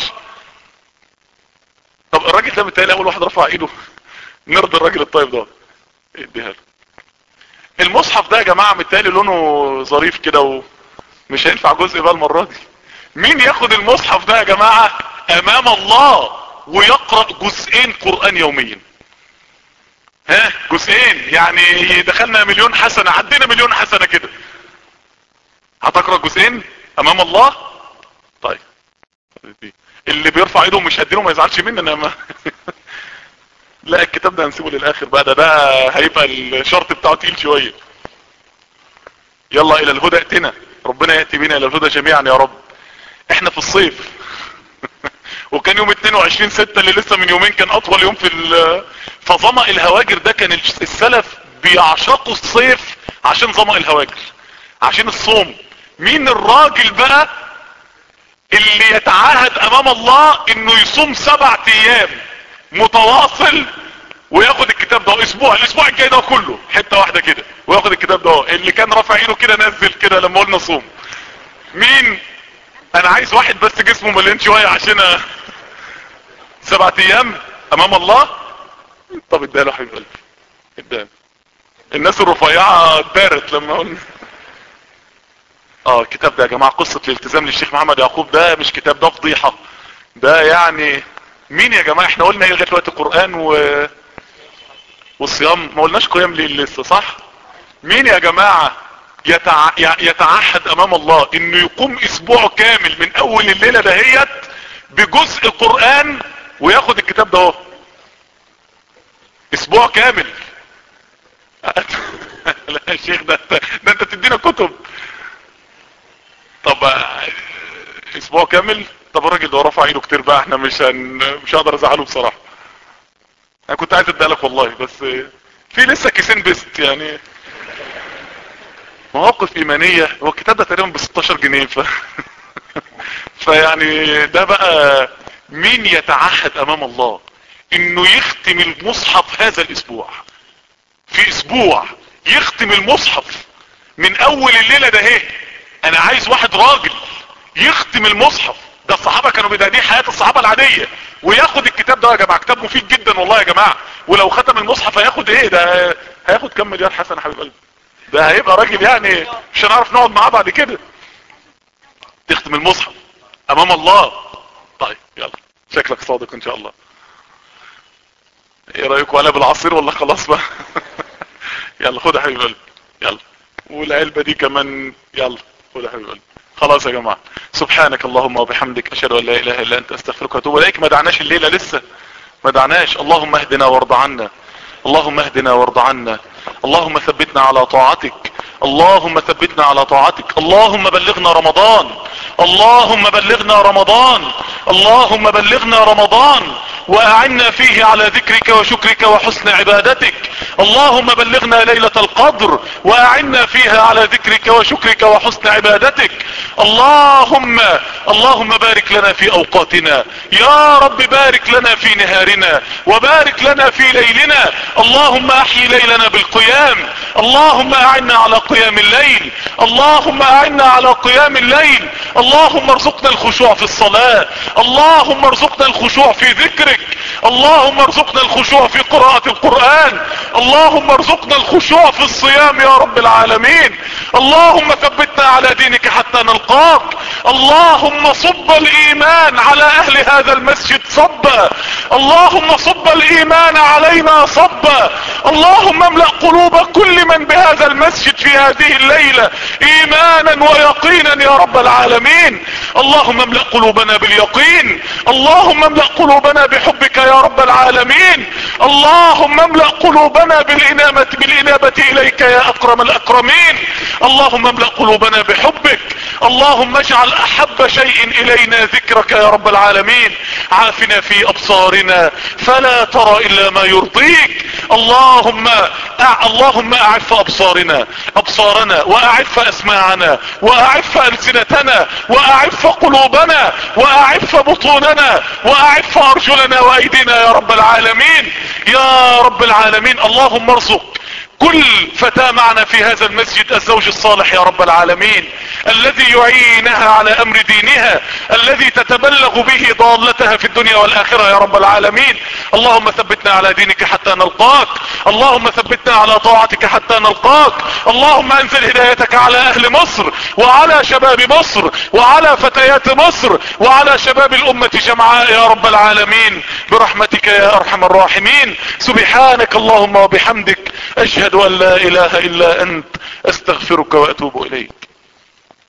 طب الراجل ده بالتالي اول واحد رفع ايده، نرضي الراجل الطيب ده اديها له. المصحف ده يا جماعة بالتالي لونه ظريف كده ومش هينفع جزء بقى المرة دي. مين ياخد المصحف ده يا جماعة امام الله ويقرأ جزئين قرآن يوميا؟ ها جزئين يعني دخلنا مليون حسنة، عدينا مليون حسنة كده. هتقرأ جزئين امام الله؟ طيب اللي بيرفع ايده مش هديله ما يزعلش مني انا ما لا الكتاب ده هنسيبه للاخر بقى، ده ده هيبقى الشرط بتاعه تقيل شوية. يلا الى الهدى ائتنا، ربنا يأتي بنا الى الهدى جميعا يا رب. احنا في الصيف وكان يوم اتنين وعشرين ستة اللي لسه من يومين كان اطول يوم في فظمأ الهواجر ده. كان السلف بيعشقوا الصيف عشان ظمأ الهواجر، عشان الصوم. مين الراجل بقى اللي يتعاهد امام الله انه يصوم سبع ايام متواصل وياخد الكتاب ده اسبوع، الاسبوع الجاي ده كله حتة واحدة كده وياخد الكتاب ده؟ اللي كان رافع ايده كده نزل كده لما قلنا صوم. مين؟ انا عايز واحد بس جسمه مليان شوية عشان سبعة ايام امام الله. طب اداله حبيب قلبي، اداله. الناس الرفيعة دارت لما قلنا اه الكتاب ده يا جماعة قصة الالتزام للشيخ محمد يعقوب ده مش كتاب، ده فضيحة. ده يعني مين يا جماعة؟ احنا قلنا ايه لغاية وقت القرآن و... والصيام ما قلناش قيام ليل لسه، صح؟ مين يا جماعة يتع... يتعهد امام الله انه يقوم اسبوع كامل من اول الليلة دهيت بجزء قرآن وياخد الكتاب ده اهو اسبوع كامل؟ لا يا شيخ، ده انت ده انت تدينا كتب. طب اسبوع كامل؟ طب الراجل ده رفع ايده كتير بقى، احنا مش هن... مش هقدر ازعله بصراحة. انا كنت عايز اديها لك والله، بس في لسه كيسين بيست يعني مواقف ايمانية. هو الكتاب ده تقريبا ب ستاشر جنيه ف... فيعني ده بقى مين يتعهد امام الله انه يختم المصحف هذا الاسبوع؟ في اسبوع يختم المصحف من اول الليلة ده اهي. انا عايز واحد راجل يختم المصحف ده. الصحابة كانوا بدأنين حياة الصحابة العادية، وياخد الكتاب ده يا جماعة. كتاب مفيد جدا والله يا جماعة. ولو ختم المصحف هياخد ايه ده؟ هياخد كم مليار حسنة حبيب قلبي. ده هيبقى راجل يعني مش هنعرف نقعد معاه بعد كده. تختم المصحف امام الله. طيب يلا، شكلك صادق ان شاء الله. ايه رأيكم؟ انا بالعصير ولا خلاص بقى؟ يلا خد يا حبيب قلبي، يلا. والعلبة دي كمان يلا خد يا حبيب قلبي. خلاص يا جماعة، سبحانك اللهم وبحمدك اشهد ان لا اله الا انت استغفرك واتوب اليك. ما دعناش الليلة لسه، ما دعناش. اللهم اهدنا وارض عنا، اللهم اهدنا وارض عنا، اللهم ثبتنا على طاعتك، اللهم ثبتنا على طاعتك. اللهم بلغنا رمضان، اللهم بلغنا رمضان، اللهم بلغنا رمضان واعنا فيه على ذكرك وشكرك وحسن عبادتك. اللهم بلغنا ليلة القدر واعنا فيها على ذكرك وشكرك وحسن عبادتك. اللهم اللهم بارك لنا في اوقاتنا يا رب، بارك لنا في نهارنا وبارك لنا في ليلنا. اللهم احيي ليلنا بالقيام، اللهم اعنا على قيام الليل، اللهم اعنا على قيام الليل. اللهم ارزقنا الخشوع في الصلاة، اللهم ارزقنا الخشوع في ذكرك، اللهم ارزقنا الخشوع في قراءة القرآن، اللهم ارزقنا الخشوع في الصيام يا رب العالمين. اللهم ثبتنا على دينك حتى نلقاك. اللهم صب الايمان على اهل هذا المسجد صبا، اللهم صب الايمان علينا صبا. اللهم املأ قلوب كل من بهذا المسجد في هذه الليلة ايمانا ويقينا يا رب العالمين. اللهم املأ قلوبنا باليقين، اللهم املأ قلوبنا بحبك يا رب العالمين. اللهم املأ قلوبنا بالانابة بالانابة اليك يا اكرم الاكرمين. اللهم املأ قلوبنا بحبك، اللهم اجعل احب شيء الينا ذكرك يا رب العالمين. عافنا في ابصارنا فلا ترى الا ما يرضيك. اللهم أع... اللهم اعف ابصارنا ابصارنا واعف اسماعنا واعف السنتنا واعف قلوبنا واعف بطوننا واعف ارجلنا وايدينا يا رب العالمين يا رب العالمين. اللهم ارزق كل فتاة معنا في هذا المسجد الزوج الصالح يا رب العالمين، الذي يعينها على امر دينها، الذي تتبلغ به ضالتها في الدنيا والاخرة يا رب العالمين. اللهم ثبتنا على دينك حتى نلقاك، اللهم ثبتنا على طاعتك حتى نلقاك. اللهم انزل هدايتك على اهل مصر وعلى شباب مصر وعلى فتيات مصر وعلى شباب الامة جمعاء يا رب العالمين برحمتك يا ارحم الراحمين. سبحانك اللهم وبحمدك اشهد ان لا اله الا انت استغفرك واتوب اليك.